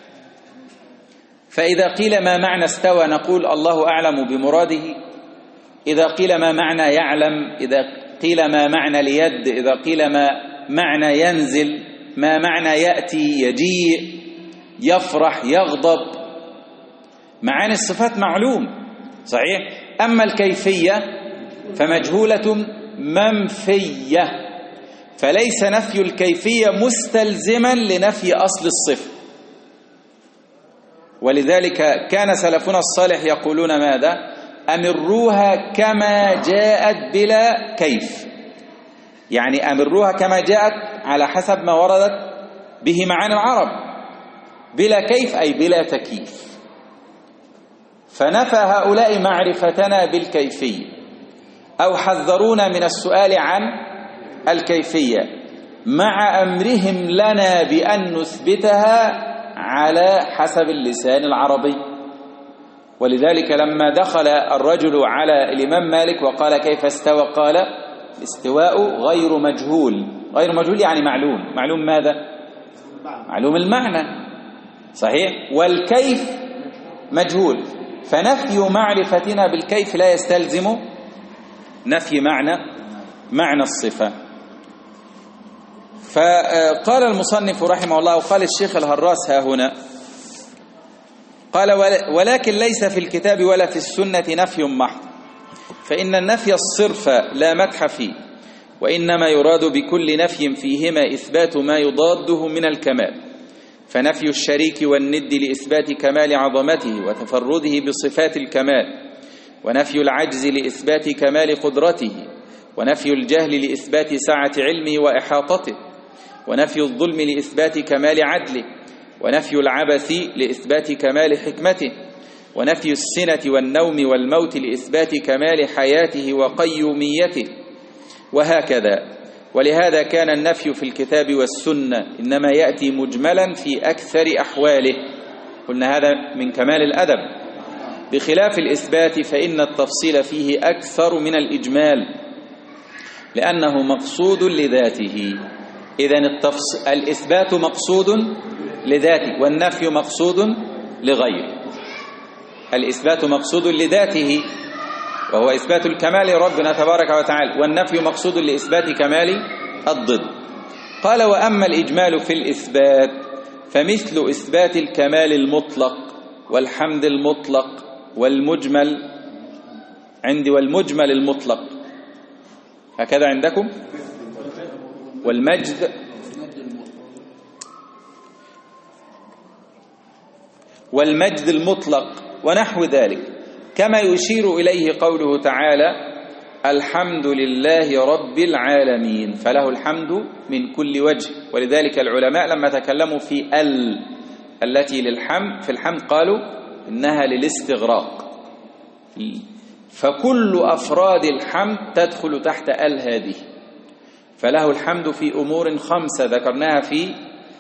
فإذا قيل ما معنى استوى نقول الله أعلم بمراده. إذا قيل ما معنى يعلم، إذا قيل ما معنى اليد، إذا قيل ما معنى ينزل، ما معنى يأتي يجيء يفرح يغضب، معاني الصفات معلوم صحيح. أما الكيفية فمجهولة منفية، فليس نفي الكيفية مستلزما لنفي أصل الصفة. ولذلك كان سلفنا الصالح يقولون ماذا؟ أمروها كما جاءت بلا كيف. يعني أمروها كما جاءت على حسب ما وردت به معاني العرب، بلا كيف أي بلا تكييف. فنفى هؤلاء معرفتنا بالكيفية، أو حذرونا من السؤال عن الكيفية، مع أمرهم لنا بأن نثبتها على حسب اللسان العربي. ولذلك لما دخل الرجل على الإمام مالك وقال كيف استوى؟ قال الاستواء غير مجهول. غير مجهول يعني معلوم. معلوم ماذا؟ معلوم المعنى صحيح، والكيف مجهول. فنفي معرفتنا بالكيف لا يستلزم نفي معنى الصفة. فقال المصنف رحمه الله، وقال الشيخ الهراس ها هنا، قال ولكن ليس في الكتاب ولا في السنة نفي محض، فإن النفي الصرف لا مدح فيه، وإنما يراد بكل نفي فيهما إثبات ما يضاده من الكمال. فنفي الشريك والند لإثبات كمال عظمته وتفرده بصفات الكمال، ونفي العجز لإثبات كمال قدرته، ونفي الجهل لإثبات سعة علمه وإحاطته، ونفي الظلم لإثبات كمال عدله، ونفي العبث لإثبات كمال حكمته، ونفي السنة والنوم والموت لإثبات كمال حياته وقيوميته، وهكذا. ولهذا كان النفي في الكتاب والسنة إنما يأتي مجملا في أكثر أحواله. قلنا هذا من كمال الأدب، بخلاف الإثبات فإن التفصيل فيه أكثر من الإجمال، لأنه مقصود لذاته. إذن الإثبات مقصود لذاته، والنفي مقصود لغيره. الإثبات مقصود لذاته وهو إثبات الكمال لربنا تبارك وتعالى، والنفي مقصود لإثبات كمال الضد. قال وأما الإجمال في الإثبات فمثل إثبات الكمال المطلق والحمد المطلق والمجمل عندي، والمجمل المطلق هكذا عندكم، والمجد المطلق ونحو ذلك، كما يشير إليه قوله تعالى الحمد لله رب العالمين، فله الحمد من كل وجه. ولذلك العلماء لما تكلموا في التي للحمد في الحمد قالوا إنها للاستغراق، فكل أفراد الحمد تدخل تحت هذه. فله الحمد في أمور 5 ذكرناها في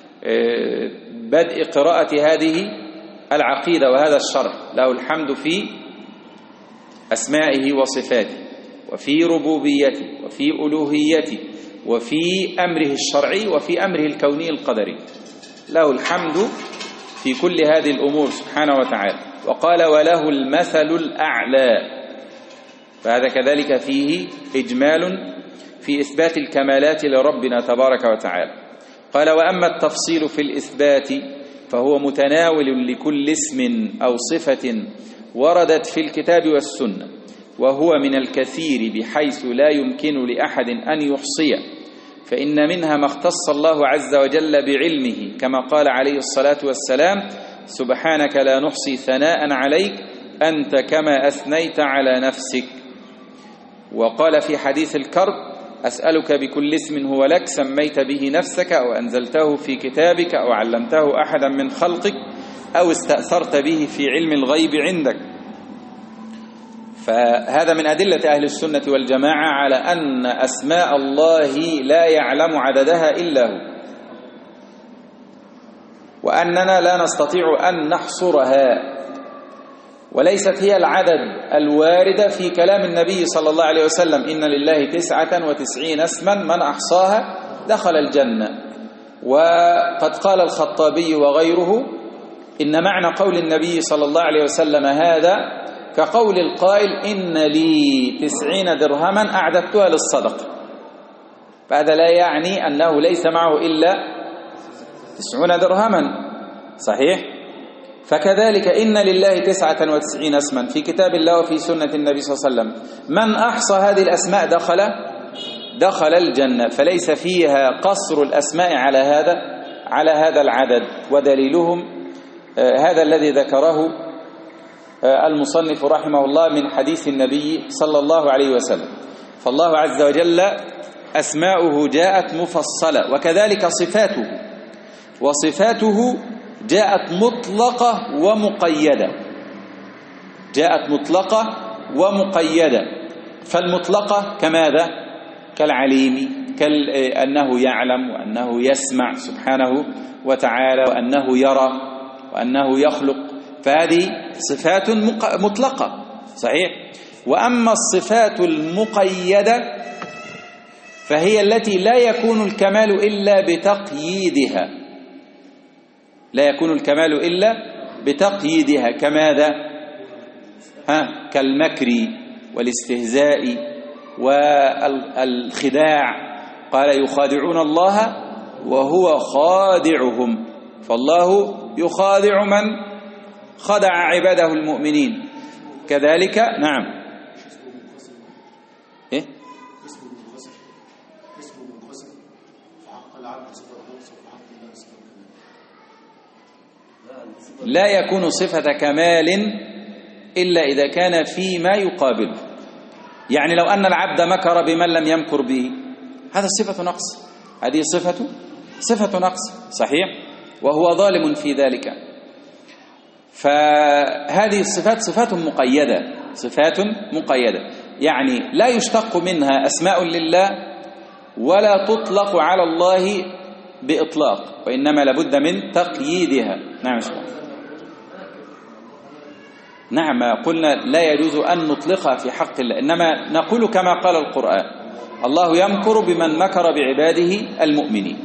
بدء قراءة هذه العقيدة وهذا الشرح. له الحمد في أسمائه وصفاته، وفي ربوبيته، وفي ألوهيته، وفي أمره الشرعي، وفي أمره الكوني القدري. له الحمد في كل هذه الأمور سبحانه وتعالى. وقال وله المثل الأعلى، فهذا كذلك فيه إجمال في إثبات الكمالات لربنا تبارك وتعالى. قال وأما التفصيل في الإثبات فهو متناول لكل اسم أو صفة وردت في الكتاب والسنة، وهو من الكثير بحيث لا يمكن لأحد أن يحصيه، فإن منها ما اختص الله عز وجل بعلمه كما قال عليه الصلاة والسلام سبحانك لا نحصي ثناء عليك أنت كما أثنيت على نفسك. وقال في حديث الكرب أسألك بكل اسم هو لك سميت به نفسك أو أنزلته في كتابك أو علمته أحدا من خلقك أو استأثرت به في علم الغيب عندك. فهذا من أدلة أهل السنة والجماعة على أن أسماء الله لا يعلم عددها إلا هو، وأننا لا نستطيع أن نحصرها، وليست هي العدد الواردة في كلام النبي صلى الله عليه وسلم إن لله 99 اسما من أحصاها دخل الجنة. وقد قال الخطابي وغيره إن معنى قول النبي صلى الله عليه وسلم هذا كقول القائل إن لي 90 درهما أعددتها للصدقة، فهذا لا يعني أنه ليس معه إلا 90 درهما، صحيح؟ فكذلك إن لله 99 اسما في كتاب الله وفي سنة النبي صلى الله عليه وسلم، من أحصى هذه الأسماء دخل الجنة، فليس فيها قصر الأسماء على هذا العدد. ودليلهم هذا الذي ذكره المصنف رحمه الله من حديث النبي صلى الله عليه وسلم. فالله عز وجل أسماؤه جاءت مفصلة، وكذلك وصفاته جاءت مطلقة ومقيدة. فالمطلقة كماذا؟ كالعليم، كأنه يعلم وأنه يسمع سبحانه وتعالى وأنه يرى وأنه يخلق، فهذه صفات مطلقة، صحيح؟ وأما الصفات المقيدة فهي التي لا يكون الكمال إلا بتقييدها، كماذا؟ كالمكر والاستهزاء والخداع. قال يخادعون الله وهو خادعهم، فالله يخادع من خدع عباده المؤمنين. كذلك نعم إيه؟ لا يكون صفة كمال إلا إذا كان فيما يقابله. يعني لو أن العبد مكر بمن لم يمكر به، هذا صفة نقص، هذه صفة نقص، صحيح؟ وهو ظالم في ذلك. فهذه الصفات صفات مقيدة، يعني لا يشتق منها أسماء لله ولا تطلق على الله بإطلاق، وإنما لابد من تقييدها. نعم نعم، قلنا لا يجوز أن نطلقها في حق الله، إنما نقول كما قال القرآن الله يمكر بمن مكر بعباده المؤمنين.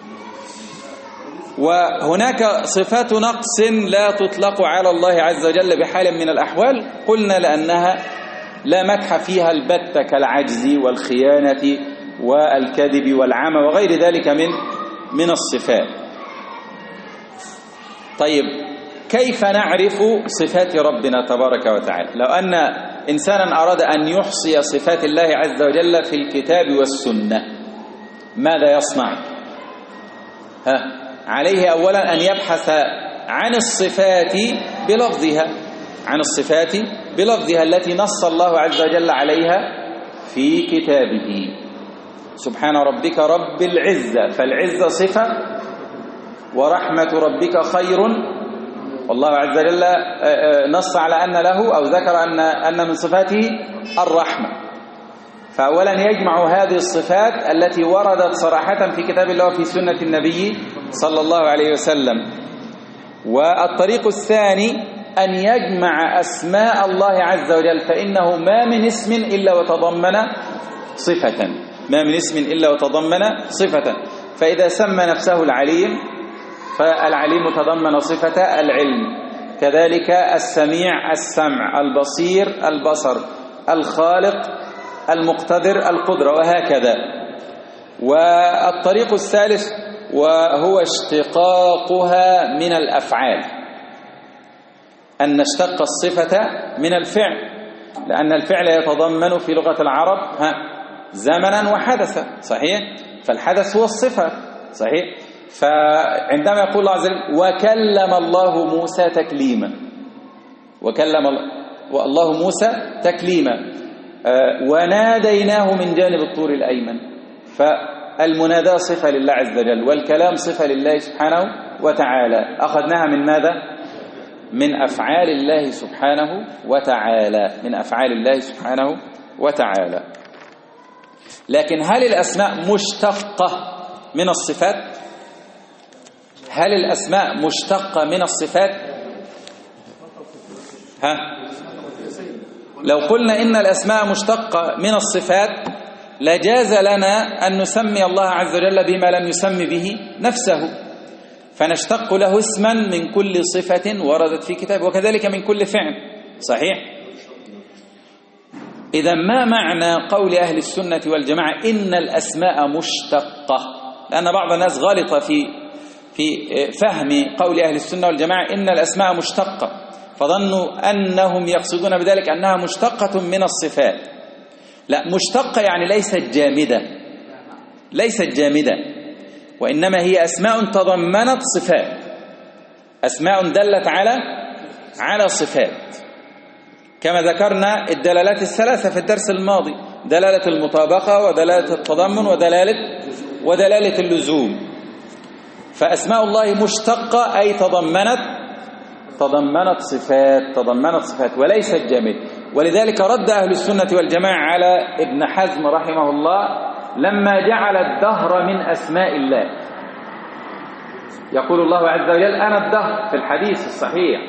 وهناك صفات نقص لا تطلق على الله عز وجل بحال من الأحوال، قلنا لأنها لا مدح فيها البتة كالعجز والخيانة والكذب والعمى وغير ذلك من الصفات. طيب، كيف نعرف صفات ربنا تبارك وتعالى؟ لو أن إنسانا أراد أن يحصي صفات الله عز وجل في الكتاب والسنة ماذا يصنع؟ عليه أولا أن يبحث عن الصفات بلفظها التي نص الله عز وجل عليها في كتابه. سبحان ربك رب العزة، فالعزة صفة، ورحمة ربك خير. والله عز وجل نص على أن له أو ذكر أن من صفاته الرحمة. فأولا يجمع هذه الصفات التي وردت صراحة في كتاب الله وفي سنة النبي صلى الله عليه وسلم. والطريق الثاني أن يجمع أسماء الله عز وجل، فإنه ما من اسم إلا وتضمن صفة، ما من اسم إلا وتضمن صفة. فإذا سمى نفسه العليم فالعليم تضمن صفة العلم، كذلك السميع السمع، البصير البصر، الخالق المقتدر القدرة، وهكذا. والطريق الثالث وهو اشتقاقها من الأفعال، أن نشتق الصفة من الفعل، لأن الفعل يتضمن في لغة العرب زمنا وحدثا، صحيح؟ فالحدث هو الصفة، صحيح؟ فعندما يقول الله عز وجل وكلم الله موسى تكليما، وكلم الله موسى تكليما، وناديناه من جانب الطور الأيمن، فالمناداة صفة لله عز وجل، والكلام صفة لله سبحانه وتعالى. أخذناها من ماذا؟ من أفعال الله سبحانه وتعالى، من أفعال الله سبحانه وتعالى. لكن هل الأسماء مشتقة من الصفات؟ هل الأسماء مشتقة من الصفات؟ لو قلنا إن الأسماء مشتقة من الصفات لجاز لنا أن نسمي الله عز وجل بما لم يسمي به نفسه، فنشتق له اسما من كل صفة وردت في كتاب، وكذلك من كل فعل، صحيح؟ إذا ما معنى قول أهل السنة والجماعة إن الأسماء مشتقة؟ لأن بعض الناس غلط في فهم قول أهل السنة والجماعة إن الأسماء مشتقة، فظنوا أنهم يقصدون بذلك أنها مشتقة من الصفات. لا، مشتقة يعني ليست جامدة، ليست جامدة، وإنما هي أسماء تضمنت صفات، أسماء دلت على صفات، كما ذكرنا الدلالات الثلاثة في الدرس الماضي: دلالة المطابقة، ودلالة التضمن، ودلالة اللزوم. فأسماء الله مشتقة أي تضمنت صفات وليست جامد. ولذلك رد أهل السنة والجماعة على ابن حزم رحمه الله لما جعل الدهر من أسماء الله. يقول الله عز وجل أنا الدهر في الحديث الصحيح،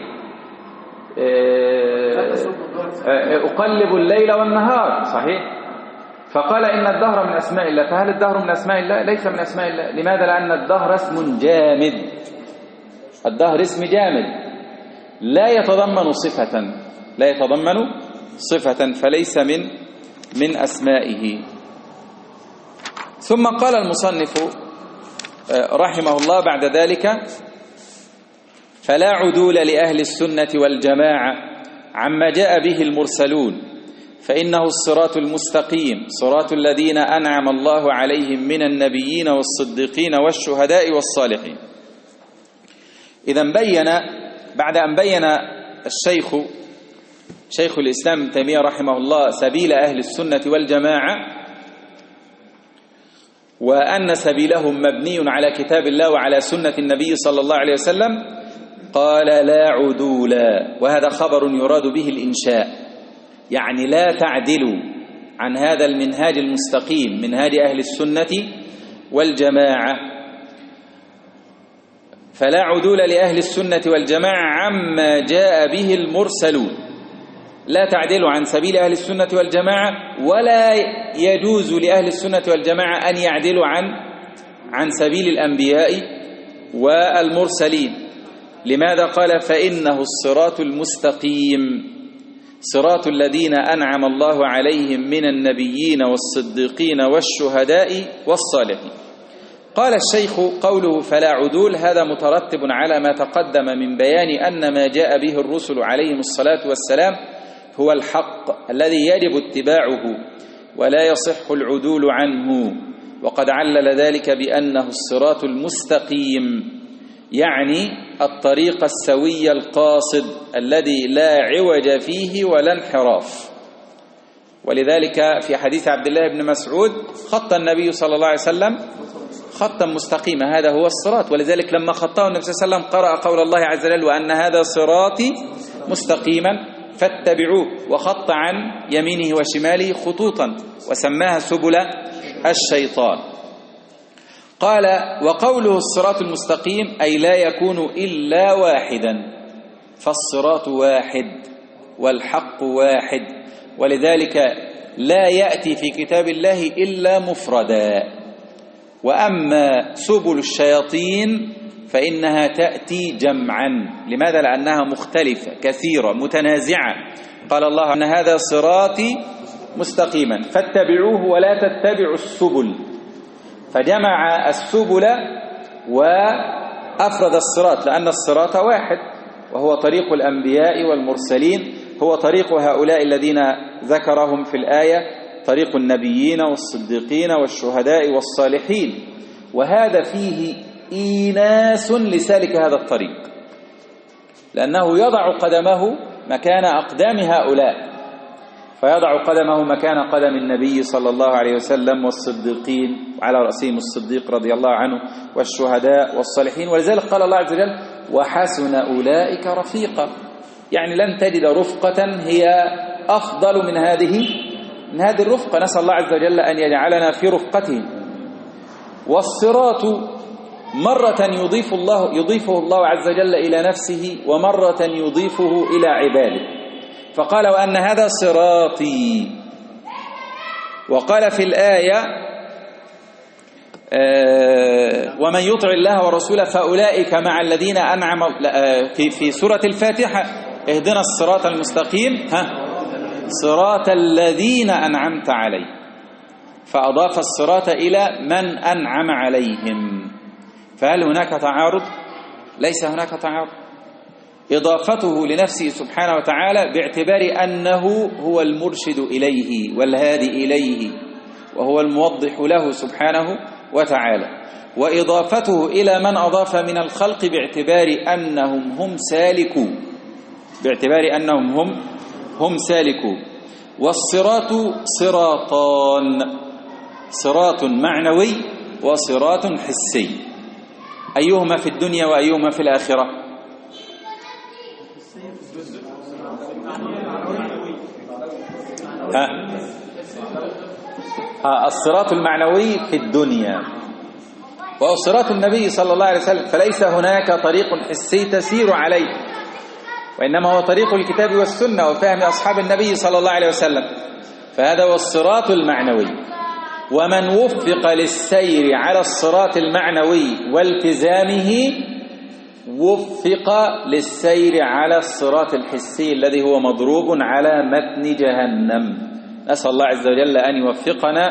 أقلب الليل والنهار، صحيح؟ فقال إن الدهر من أسماء الله. فهل الدهر من أسماء الله؟ ليس من أسماء الله. لماذا؟ لأن الدهر اسم جامد، الدهر اسم جامد لا يتضمن صفة، فليس من أسمائه. ثم قال المصنف رحمه الله بعد ذلك: فلا عدول لأهل السنة والجماعة عما جاء به المرسلون، فإنه الصراط المستقيم، صراط الذين أنعم الله عليهم من النبيين والصديقين والشهداء والصالحين. إذن بعد أن بين شيخ الإسلام ابن تيمية رحمه الله سبيل أهل السنة والجماعة، وأن سبيلهم مبني على كتاب الله وعلى سنة النبي صلى الله عليه وسلم، قال لا عدول، وهذا خبر يراد به الإنشاء، يعني لا تعدلوا عن هذا المنهاج المستقيم، منهاج أهل السنة والجماعة. فلا عدول لأهل السنة والجماعة عما جاء به المرسلون، لا تعدلوا عن سبيل أهل السنة والجماعة، ولا يجوز لأهل السنة والجماعة أن يعدلوا عن سبيل الأنبياء والمرسلين. لماذا؟ قال فإنه الصراط المستقيم، صراط الذين أنعم الله عليهم من النبيين والصديقين والشهداء والصالحين. قال الشيخ: قوله فلا عدول هذا مترتب على ما تقدم من بيان أن ما جاء به الرسل عليهم الصلاة والسلام هو الحق الذي يجب اتباعه ولا يصح العدول عنه، وقد علل ذلك بأنه الصراط المستقيم، يعني الطريق السوي القاصد الذي لا عوج فيه ولا انحراف. ولذلك في حديث عبد الله بن مسعود خط النبي صلى الله عليه وسلم خطا مستقيما، هذا هو الصراط. ولذلك لما خطه النبي صلى الله عليه وسلم قرأ قول الله عز وجل: وأن هذا صراطي مستقيما فاتبعوه، وخط عن يمينه وشماله خطوطا وسماها سبل الشيطان. قال: وقوله الصراط المستقيم أي لا يكون إلا واحدا، فالصراط واحد والحق واحد، ولذلك لا يأتي في كتاب الله إلا مفردا. وأما سبل الشياطين فإنها تأتي جمعا. لماذا؟ لأنها مختلفة كثيرة متنازعة. قال الله: أن هذا صراطي مستقيما فاتبعوه ولا تتبعوا السبل، فجمع السبل وأفرد الصراط، لأن الصراط واحد وهو طريق الأنبياء والمرسلين، هو طريق هؤلاء الذين ذكرهم في الآية، طريق النبيين والصديقين والشهداء والصالحين. وهذا فيه إيناس لسالك هذا الطريق، لأنه يضع قدمه مكان أقدام هؤلاء، فيضع قدمه مكان قدم النبي صلى الله عليه وسلم والصديقين، وعلى رأسهم الصديق رضي الله عنه، والشهداء والصالحين. ولذلك قال الله عز وجل: وحسن أولئك رفيقا، يعني لن تجد رفقة هي أفضل من هذه الرفقة. نسأل الله عز وجل أن يجعلنا في رفقته. والصراط مرة يضيفه الله عز وجل إلى نفسه، ومرة يضيفه إلى عباده، فقال: وأن هذا صراطي. وقال في الآية: ومن يطع الله ورسوله فأولئك مع الذين أنعم. في سورة الفاتحة: اهدنا الصراط المستقيم صراط الذين أنعمت عليهم، فأضاف الصراط إلى من أنعم عليهم. فهل هناك تعارض؟ ليس هناك تعارض. إضافته لنفسه سبحانه وتعالى باعتبار أنه هو المرشد إليه والهادي إليه، وهو الموضح له سبحانه وتعالى. وإضافته إلى من أضاف من الخلق باعتبار أنهم هم سالكون. والصراط صراطان: صراط معنوي وصراط حسي. أيهما في الدنيا وأيهما في الآخرة؟ الصراط المعنوي في الدنيا، وهو صراط النبي صلى الله عليه وسلم، فليس هناك طريق حسي تسير عليه، وإنما هو طريق الكتاب والسنة وفهم أصحاب النبي صلى الله عليه وسلم، فهذا هو الصراط المعنوي. ومن وفق للسير على الصراط المعنوي والتزامه وفق للسير على الصراط الحسي الذي هو مضروب على متن جهنم. نسأل الله عز وجل أن يوفقنا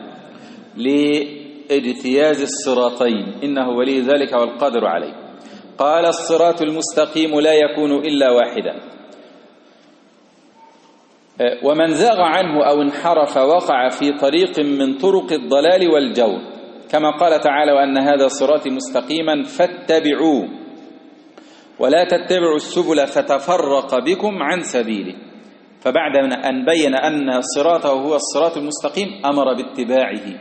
لاجتياز الصراطين، إنه ولي ذلك والقادر عليه. قال: الصراط المستقيم لا يكون إلا واحدا، ومن زاغ عنه أو انحرف وقع في طريق من طرق الضلال والجور، كما قال تعالى: وأن هذا صراطي مستقيما فاتبعوه ولا تتبعوا السبل فتفرق بكم عن سبيله. فبعد أن بين أن صراطه هو الصراط المستقيم أمر باتباعه،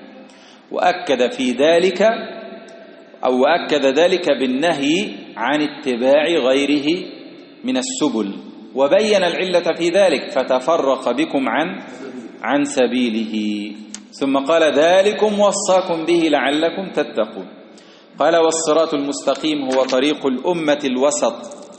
وأكد ذلك بالنهي عن اتباع غيره من السبل، وبين العلة في ذلك: فتفرق بكم عن سبيله. ثم قال: ذلكم وصاكم به لعلكم تتقون. قال: والصراط المستقيم هو طريق الأمة الوسط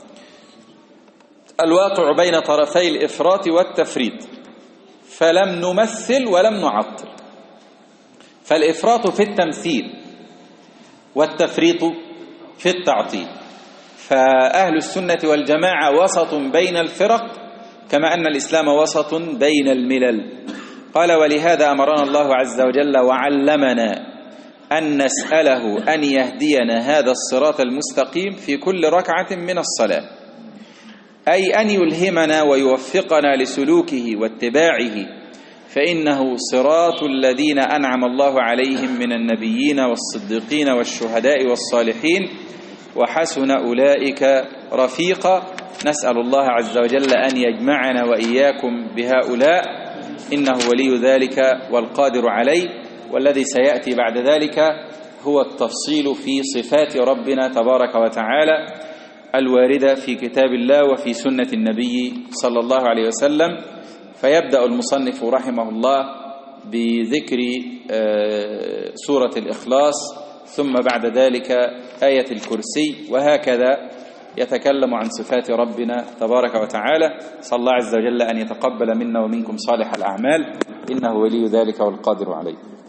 الواقع بين طرفي الإفراط والتفريط، فلم نمثل ولم نعطل. فالإفراط في التمثيل والتفريط في التعطيل. فأهل السنة والجماعة وسط بين الفرق، كما أن الإسلام وسط بين الملل. قال: ولهذا أمرنا الله عز وجل وعلمنا أن نسأله أن يهدينا هذا الصراط المستقيم في كل ركعة من الصلاة، أي أن يلهمنا ويوفقنا لسلوكه واتباعه، فإنه صراط الذين أنعم الله عليهم من النبيين والصديقين والشهداء والصالحين، وحسن أولئك رفيقا. نسأل الله عز وجل أن يجمعنا وإياكم بهؤلاء، إنه ولي ذلك والقادر عليه. والذي سيأتي بعد ذلك هو التفصيل في صفات ربنا تبارك وتعالى الواردة في كتاب الله وفي سنة النبي صلى الله عليه وسلم. فيبدأ المصنف رحمه الله بذكر سورة الإخلاص، ثم بعد ذلك آية الكرسي، وهكذا يتكلم عن صفات ربنا تبارك وتعالى. صلى الله عز وجل أن يتقبل منا ومنكم صالح الأعمال، إنه ولي ذلك والقادر عليه.